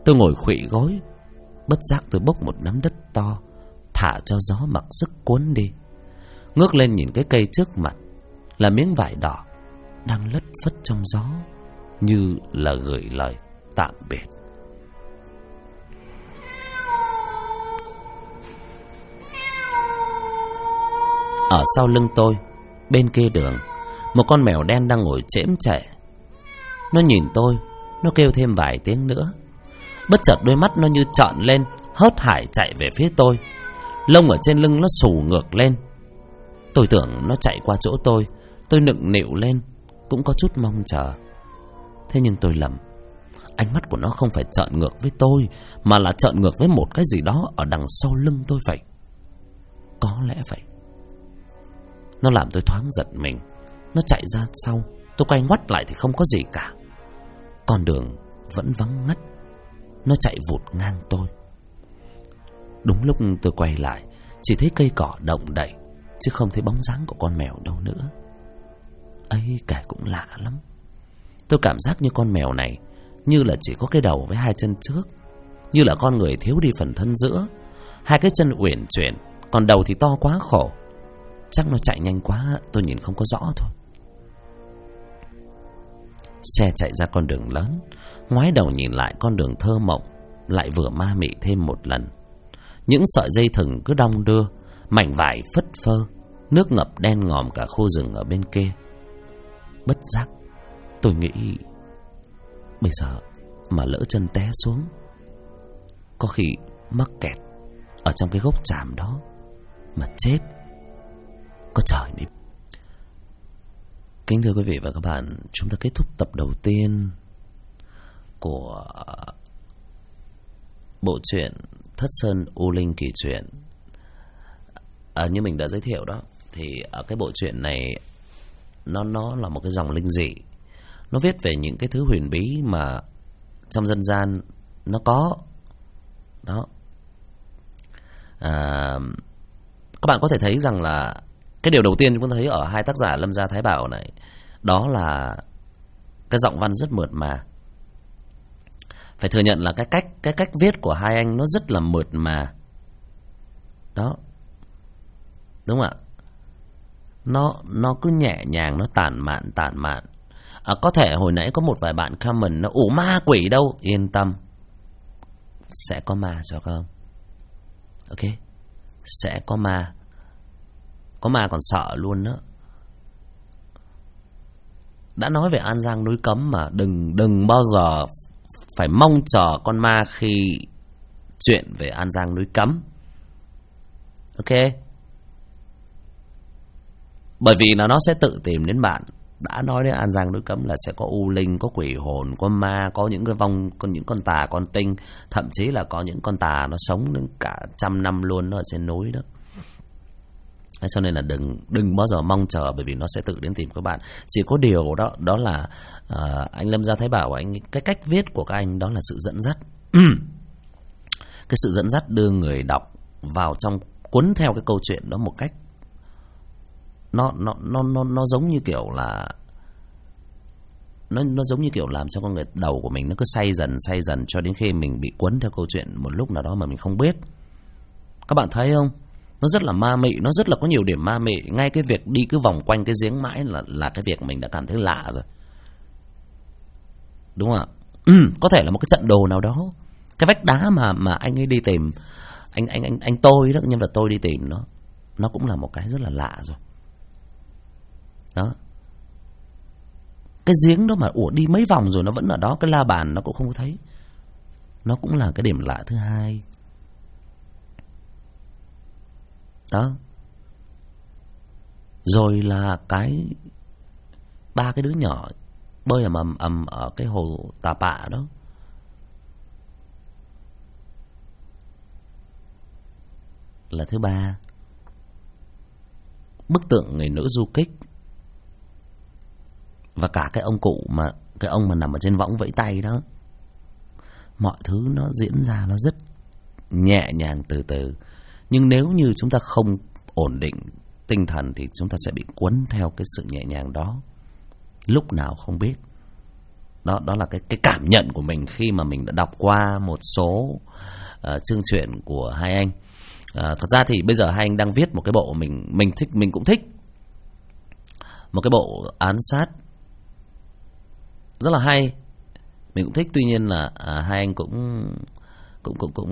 Tôi ngồi khuỵu gối, bất giác tôi bốc một nắm đất to, thả cho gió mặc sức cuốn đi. Ngước lên nhìn cái cây trước mặt là miếng vải đỏ đang lất phất trong gió, như là gửi lời tạm biệt. Ở sau lưng tôi, bên kia đường, một con mèo đen đang ngồi chễm chệ. Nó nhìn tôi, nó kêu thêm vài tiếng nữa. Bất chợt đôi mắt nó như trợn lên, hớt hải chạy về phía tôi. Lông ở trên lưng nó xù ngược lên. Tôi tưởng nó chạy qua chỗ tôi nựng nịu lên, cũng có chút mong chờ. Thế nhưng tôi lầm. Ánh mắt của nó không phải trợn ngược với tôi, mà là trợn ngược với một cái gì đó ở đằng sau lưng tôi vậy. Có lẽ vậy. Nó làm tôi thoáng giật mình. Nó chạy ra sau. Tôi quay ngoắt lại thì không có gì cả. Con đường vẫn vắng ngắt. Nó chạy vụt ngang tôi. Đúng lúc tôi quay lại, chỉ thấy cây cỏ động đậy, chứ không thấy bóng dáng của con mèo đâu nữa. Ấy, kể cũng lạ lắm. Tôi cảm giác như con mèo này như là chỉ có cái đầu với hai chân trước, như là con người thiếu đi phần thân giữa. Hai cái chân uyển chuyển, còn đầu thì to quá khổ. Chắc nó chạy nhanh quá, tôi nhìn không có rõ thôi. Xe chạy ra con đường lớn, ngoái đầu nhìn lại con đường thơ mộng lại vừa ma mị thêm một lần. Những sợi dây thừng cứ đong đưa, mảnh vải phất phơ, nước ngập đen ngòm cả khu rừng ở bên kia. Bất giác tôi nghĩ, bây giờ mà lỡ chân té xuống, có khi mắc kẹt ở trong cái gốc tràm đó mà chết, có trời mới. Kính thưa quý vị và các bạn, chúng ta kết thúc tập đầu tiên của bộ truyện Thất Sơn U Linh Kỳ Truyện. Như mình đã giới thiệu đó, thì ở cái bộ truyện này nó là một cái dòng linh dị. Nó viết về những cái thứ huyền bí mà trong dân gian nó có đó. Các bạn có thể thấy rằng là cái điều đầu tiên chúng ta thấy ở hai tác giả Lâm Gia Thái Bảo này, đó là cái giọng văn rất mượt mà. Phải thừa nhận là cái cách viết của hai anh nó rất là mượt mà. Đó. Đúng không ạ? Nó cứ nhẹ nhàng, nó tản mạn. Có thể hồi nãy có một vài bạn comment nó ủ ma quỷ đâu, yên tâm, sẽ có ma cho không? Ok, sẽ có ma. Có ma còn sợ luôn đó. Đã nói về An Giang núi cấm mà, đừng bao giờ phải mong chờ con ma khi chuyện về An Giang núi cấm. Ok, bởi vì là nó sẽ tự tìm đến bạn. Đã nói đến An Giang núi cấm là sẽ có u linh, có quỷ hồn, có ma, có những cái vong, có những con tà, con tinh, thậm chí là có những con tà nó sống đến cả 100 năm luôn, nó ở trên núi đó. Cho nên là đừng bao giờ mong chờ, bởi vì nó sẽ tự đến tìm các bạn. Chỉ có điều đó là anh Lâm Gia Thái Bảo, cái cách viết của các anh đó là sự dẫn dắt. Cái sự dẫn dắt đưa người đọc vào trong, cuốn theo cái câu chuyện đó một cách nó giống như kiểu là nó giống như kiểu làm cho con người đầu của mình nó cứ say dần cho đến khi mình bị cuốn theo câu chuyện một lúc nào đó mà mình không biết. Các bạn thấy không? Nó rất là ma mị, nó rất là có nhiều điểm ma mị. Ngay cái việc đi cứ vòng quanh cái giếng mãi là cái việc mình đã cảm thấy lạ rồi. Đúng không ạ? Có thể là một cái trận đồ nào đó. Cái vách đá mà anh ấy đi tìm, anh tôi đó, nhân vật tôi đi tìm nó cũng là một cái rất là lạ rồi. Đó. Cái giếng đó mà đi mấy vòng rồi nó vẫn ở đó, cái la bàn nó cũng không có thấy. Nó cũng là cái điểm lạ thứ hai. Đó. Rồi là ba cái đứa nhỏ bơi ầm ở cái hồ Tà Pạ đó. Là thứ ba. Bức tượng người nữ du kích. Và cả cái ông cụ mà, cái ông mà nằm ở trên võng vẫy tay đó. Mọi thứ nó diễn ra nó rất nhẹ nhàng từ từ. Nhưng nếu như chúng ta không ổn định tinh thần thì chúng ta sẽ bị cuốn theo cái sự nhẹ nhàng đó, lúc nào không biết. Đó là cái cảm nhận của mình khi mà mình đã đọc qua một số chương truyện của hai anh. Thật ra thì bây giờ hai anh đang viết một cái bộ mình thích, mình cũng thích, một cái bộ án sát rất là hay, mình cũng thích. Tuy nhiên là hai anh cũng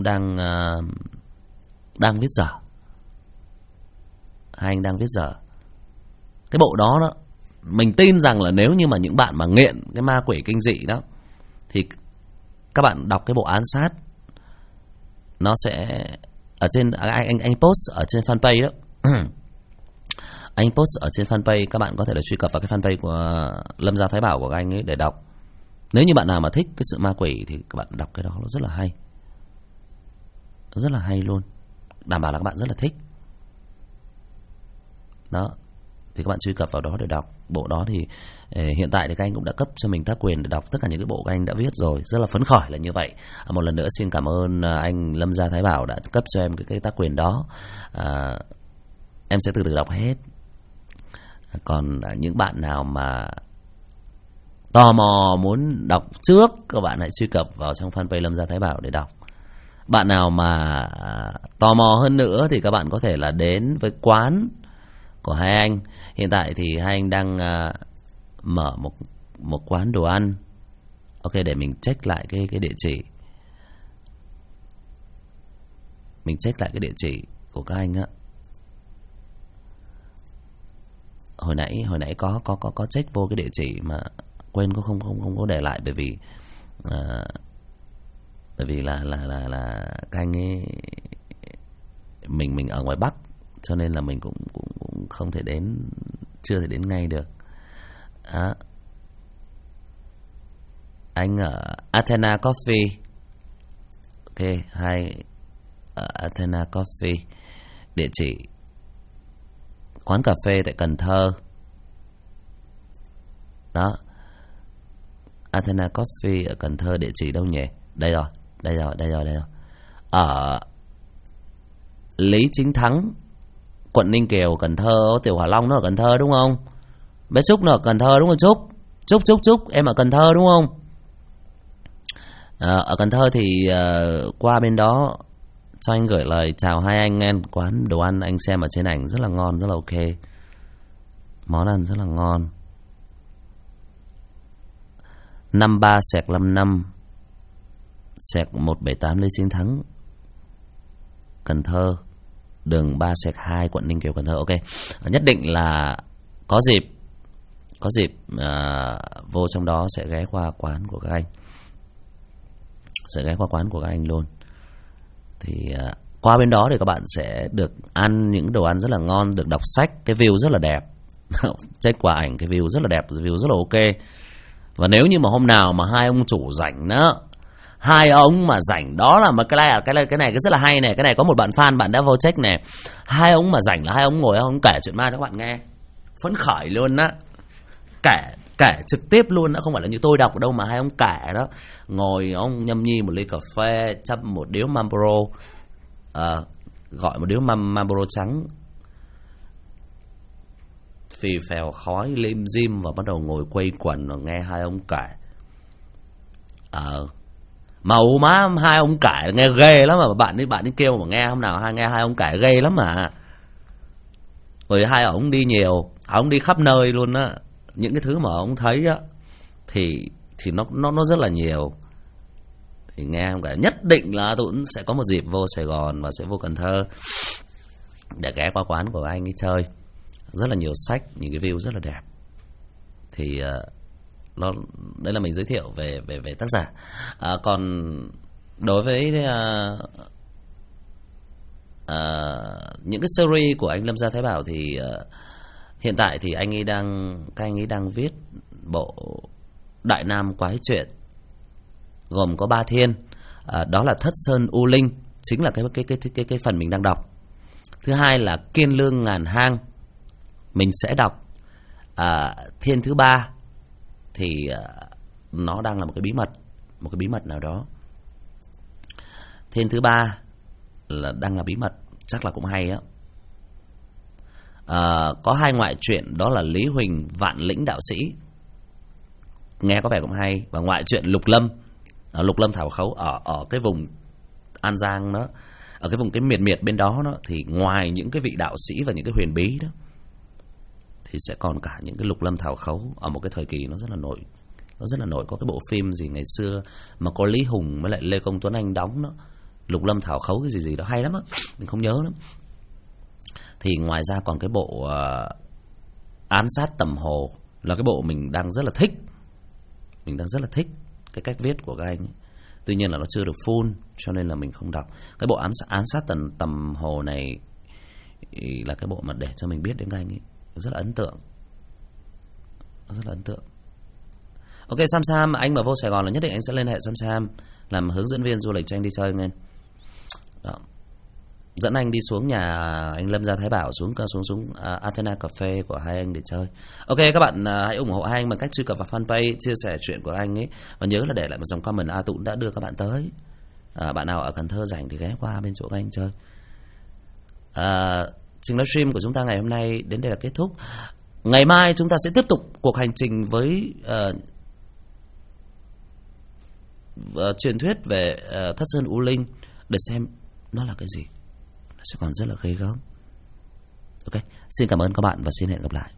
đang viết dở. Hai anh đang viết dở cái bộ đó. Mình tin rằng là nếu như mà những bạn mà nghiện cái ma quỷ kinh dị đó thì các bạn đọc cái bộ án sát, nó sẽ ở trên anh post ở trên fanpage đó. Anh post ở trên fanpage, các bạn có thể là truy cập vào cái fanpage của Lâm Gia Thái Bảo của anh ấy để đọc. Nếu như bạn nào mà thích cái sự ma quỷ thì các bạn đọc cái đó, nó rất là hay, rất là hay luôn, đảm bảo là các bạn rất là thích. Đó thì các bạn truy cập vào đó để đọc bộ đó. Thì hiện tại thì các anh cũng đã cấp cho mình tác quyền để đọc tất cả những cái bộ các anh đã viết rồi, rất là phấn khởi là như vậy. Một lần nữa xin cảm ơn anh Lâm Gia Thái Bảo đã cấp cho em cái tác quyền đó. Em sẽ từ từ đọc hết. Còn những bạn nào mà tò mò muốn đọc trước, các bạn hãy truy cập vào trong fanpage Lâm Gia Thái Bảo để đọc. Bạn nào mà tò mò hơn nữa thì các bạn có thể là đến với quán của hai anh. Hiện tại thì hai anh đang mở một quán đồ ăn. Ok, để mình check lại cái địa chỉ. Mình check lại cái địa chỉ của các anh á. Hồi nãy có check vô cái địa chỉ mà quên không có để lại, bởi vì là các anh ấy, mình ở ngoài Bắc cho nên là mình cũng không thể đến, chưa thể đến ngay được. Đó. Anh ở Athena Coffee. Ok, hai ở Athena Coffee. Địa chỉ quán cà phê tại Cần Thơ. Đó, Athena Coffee ở Cần Thơ. Địa chỉ đâu nhỉ? Đây rồi. Ở Lý Chính Thắng, quận Ninh Kiều, Cần Thơ. Tiểu Hỏa Long nó ở Cần Thơ đúng không? Bé Trúc nó ở Cần Thơ đúng không? Trúc em ở Cần Thơ đúng không? Ở Cần Thơ thì qua bên đó cho anh gửi lời chào hai anh em. Quán đồ ăn anh xem ở trên ảnh rất là ngon, rất là ok, món ăn rất là ngon. 53/55/178 Lý Chính Thắng, Cần Thơ, đường 3/2, quận Ninh Kiều, Cần Thơ. Ok, nhất định là có dịp vô trong đó sẽ ghé qua quán của các anh, luôn. Thì qua bên đó thì các bạn sẽ được ăn những đồ ăn rất là ngon, được đọc sách, cái view rất là đẹp. Check qua ảnh, cái view rất là đẹp, view rất là ok. Và nếu như mà hôm nào mà hai ông chủ rảnh đó, hai ông mà rảnh đó là mà cái này rất là hay này. Cái này có một bạn fan bạn đã vô check này. Hai ông mà rảnh là hai ông ngồi ông kể chuyện ma cho các bạn nghe, phấn khởi luôn á. Kể trực tiếp luôn đó, không phải là như tôi đọc đâu mà hai ông kể đó. Ngồi ông nhâm nhi một ly cà phê, châm một điếu Marlboro, gọi một điếu Marlboro trắng, phì phèo khói lim dim, và bắt đầu ngồi quây quần và nghe hai ông kể. Màu má hai ông kể nghe ghê lắm mà bạn đi kêu mà nghe hôm nào nghe hai ông kể ghê lắm mà. Rồi hai ông đi nhiều, ông đi khắp nơi luôn á. Những cái thứ mà ông thấy á thì nó rất là nhiều. Thì nghe ông kể, nhất định là tôi cũng sẽ có một dịp vô Sài Gòn và sẽ vô Cần Thơ để ghé qua quán của anh ấy chơi. Rất là nhiều sách, những cái view rất là đẹp. Thì đây là mình giới thiệu về tác giả. Còn đối với những cái series của anh Lâm Gia Thái Bảo thì hiện tại thì các anh ấy đang viết bộ Đại Nam Quái Chuyện, gồm có 3 thiên. Đó là Thất Sơn U Linh, chính là cái phần mình đang đọc. Thứ hai là Kiên Lương Ngàn Hang, mình sẽ đọc. Thiên thứ 3 thì nó đang là một cái bí mật nào đó. Thiên thứ 3 là đang là bí mật, chắc là cũng hay á. Có 2 ngoại truyện, đó là Lý Huỳnh Vạn Lĩnh Đạo Sĩ. nghe có vẻ cũng hay. Và ngoại truyện Lục Lâm, Lục Lâm Thảo Khấu ở cái vùng An Giang đó, ở cái vùng cái miệt bên đó thì ngoài những cái vị đạo sĩ và những cái huyền bí đó thì sẽ còn cả những cái Lục Lâm Thảo Khấu ở một cái thời kỳ nó rất là nổi. Có cái bộ phim gì ngày xưa mà có Lý Hùng với lại Lê Công Tuấn Anh đóng đó, Lục Lâm Thảo Khấu cái gì đó hay lắm á, mình không nhớ lắm. Thì ngoài ra còn cái bộ Án Sát Tầm Hồ là cái bộ mình đang rất là thích. Cái cách viết của các anh ấy. Tuy nhiên là nó chưa được full cho nên là mình không đọc. Cái bộ Án Sát Tầm Hồ này là cái bộ mà để cho mình biết đến các anh ấy rất là ấn tượng. Ok, Sam, anh mà vô Sài Gòn là nhất định anh sẽ liên hệ Sam làm hướng dẫn viên du lịch cho anh đi chơi nghe. Đó. Dẫn anh đi xuống nhà anh Lâm Gia Thái Bảo, xuống Athena Cafe của hai anh để chơi. Ok, các bạn hãy ủng hộ hai anh bằng cách truy cập vào fanpage, chia sẻ chuyện của anh ấy và nhớ là để lại một dòng comment. A Tụng đã đưa các bạn tới. Bạn nào ở Cần Thơ rảnh thì ghé qua bên chỗ các anh chơi. Trình livestream của chúng ta ngày hôm nay đến đây là kết thúc. Ngày mai chúng ta sẽ tiếp tục cuộc hành trình với truyền thuyết về Thất Sơn U Linh để xem nó là cái gì. Nó sẽ còn rất là ghê gớm. Ok, xin cảm ơn các bạn và xin hẹn gặp lại.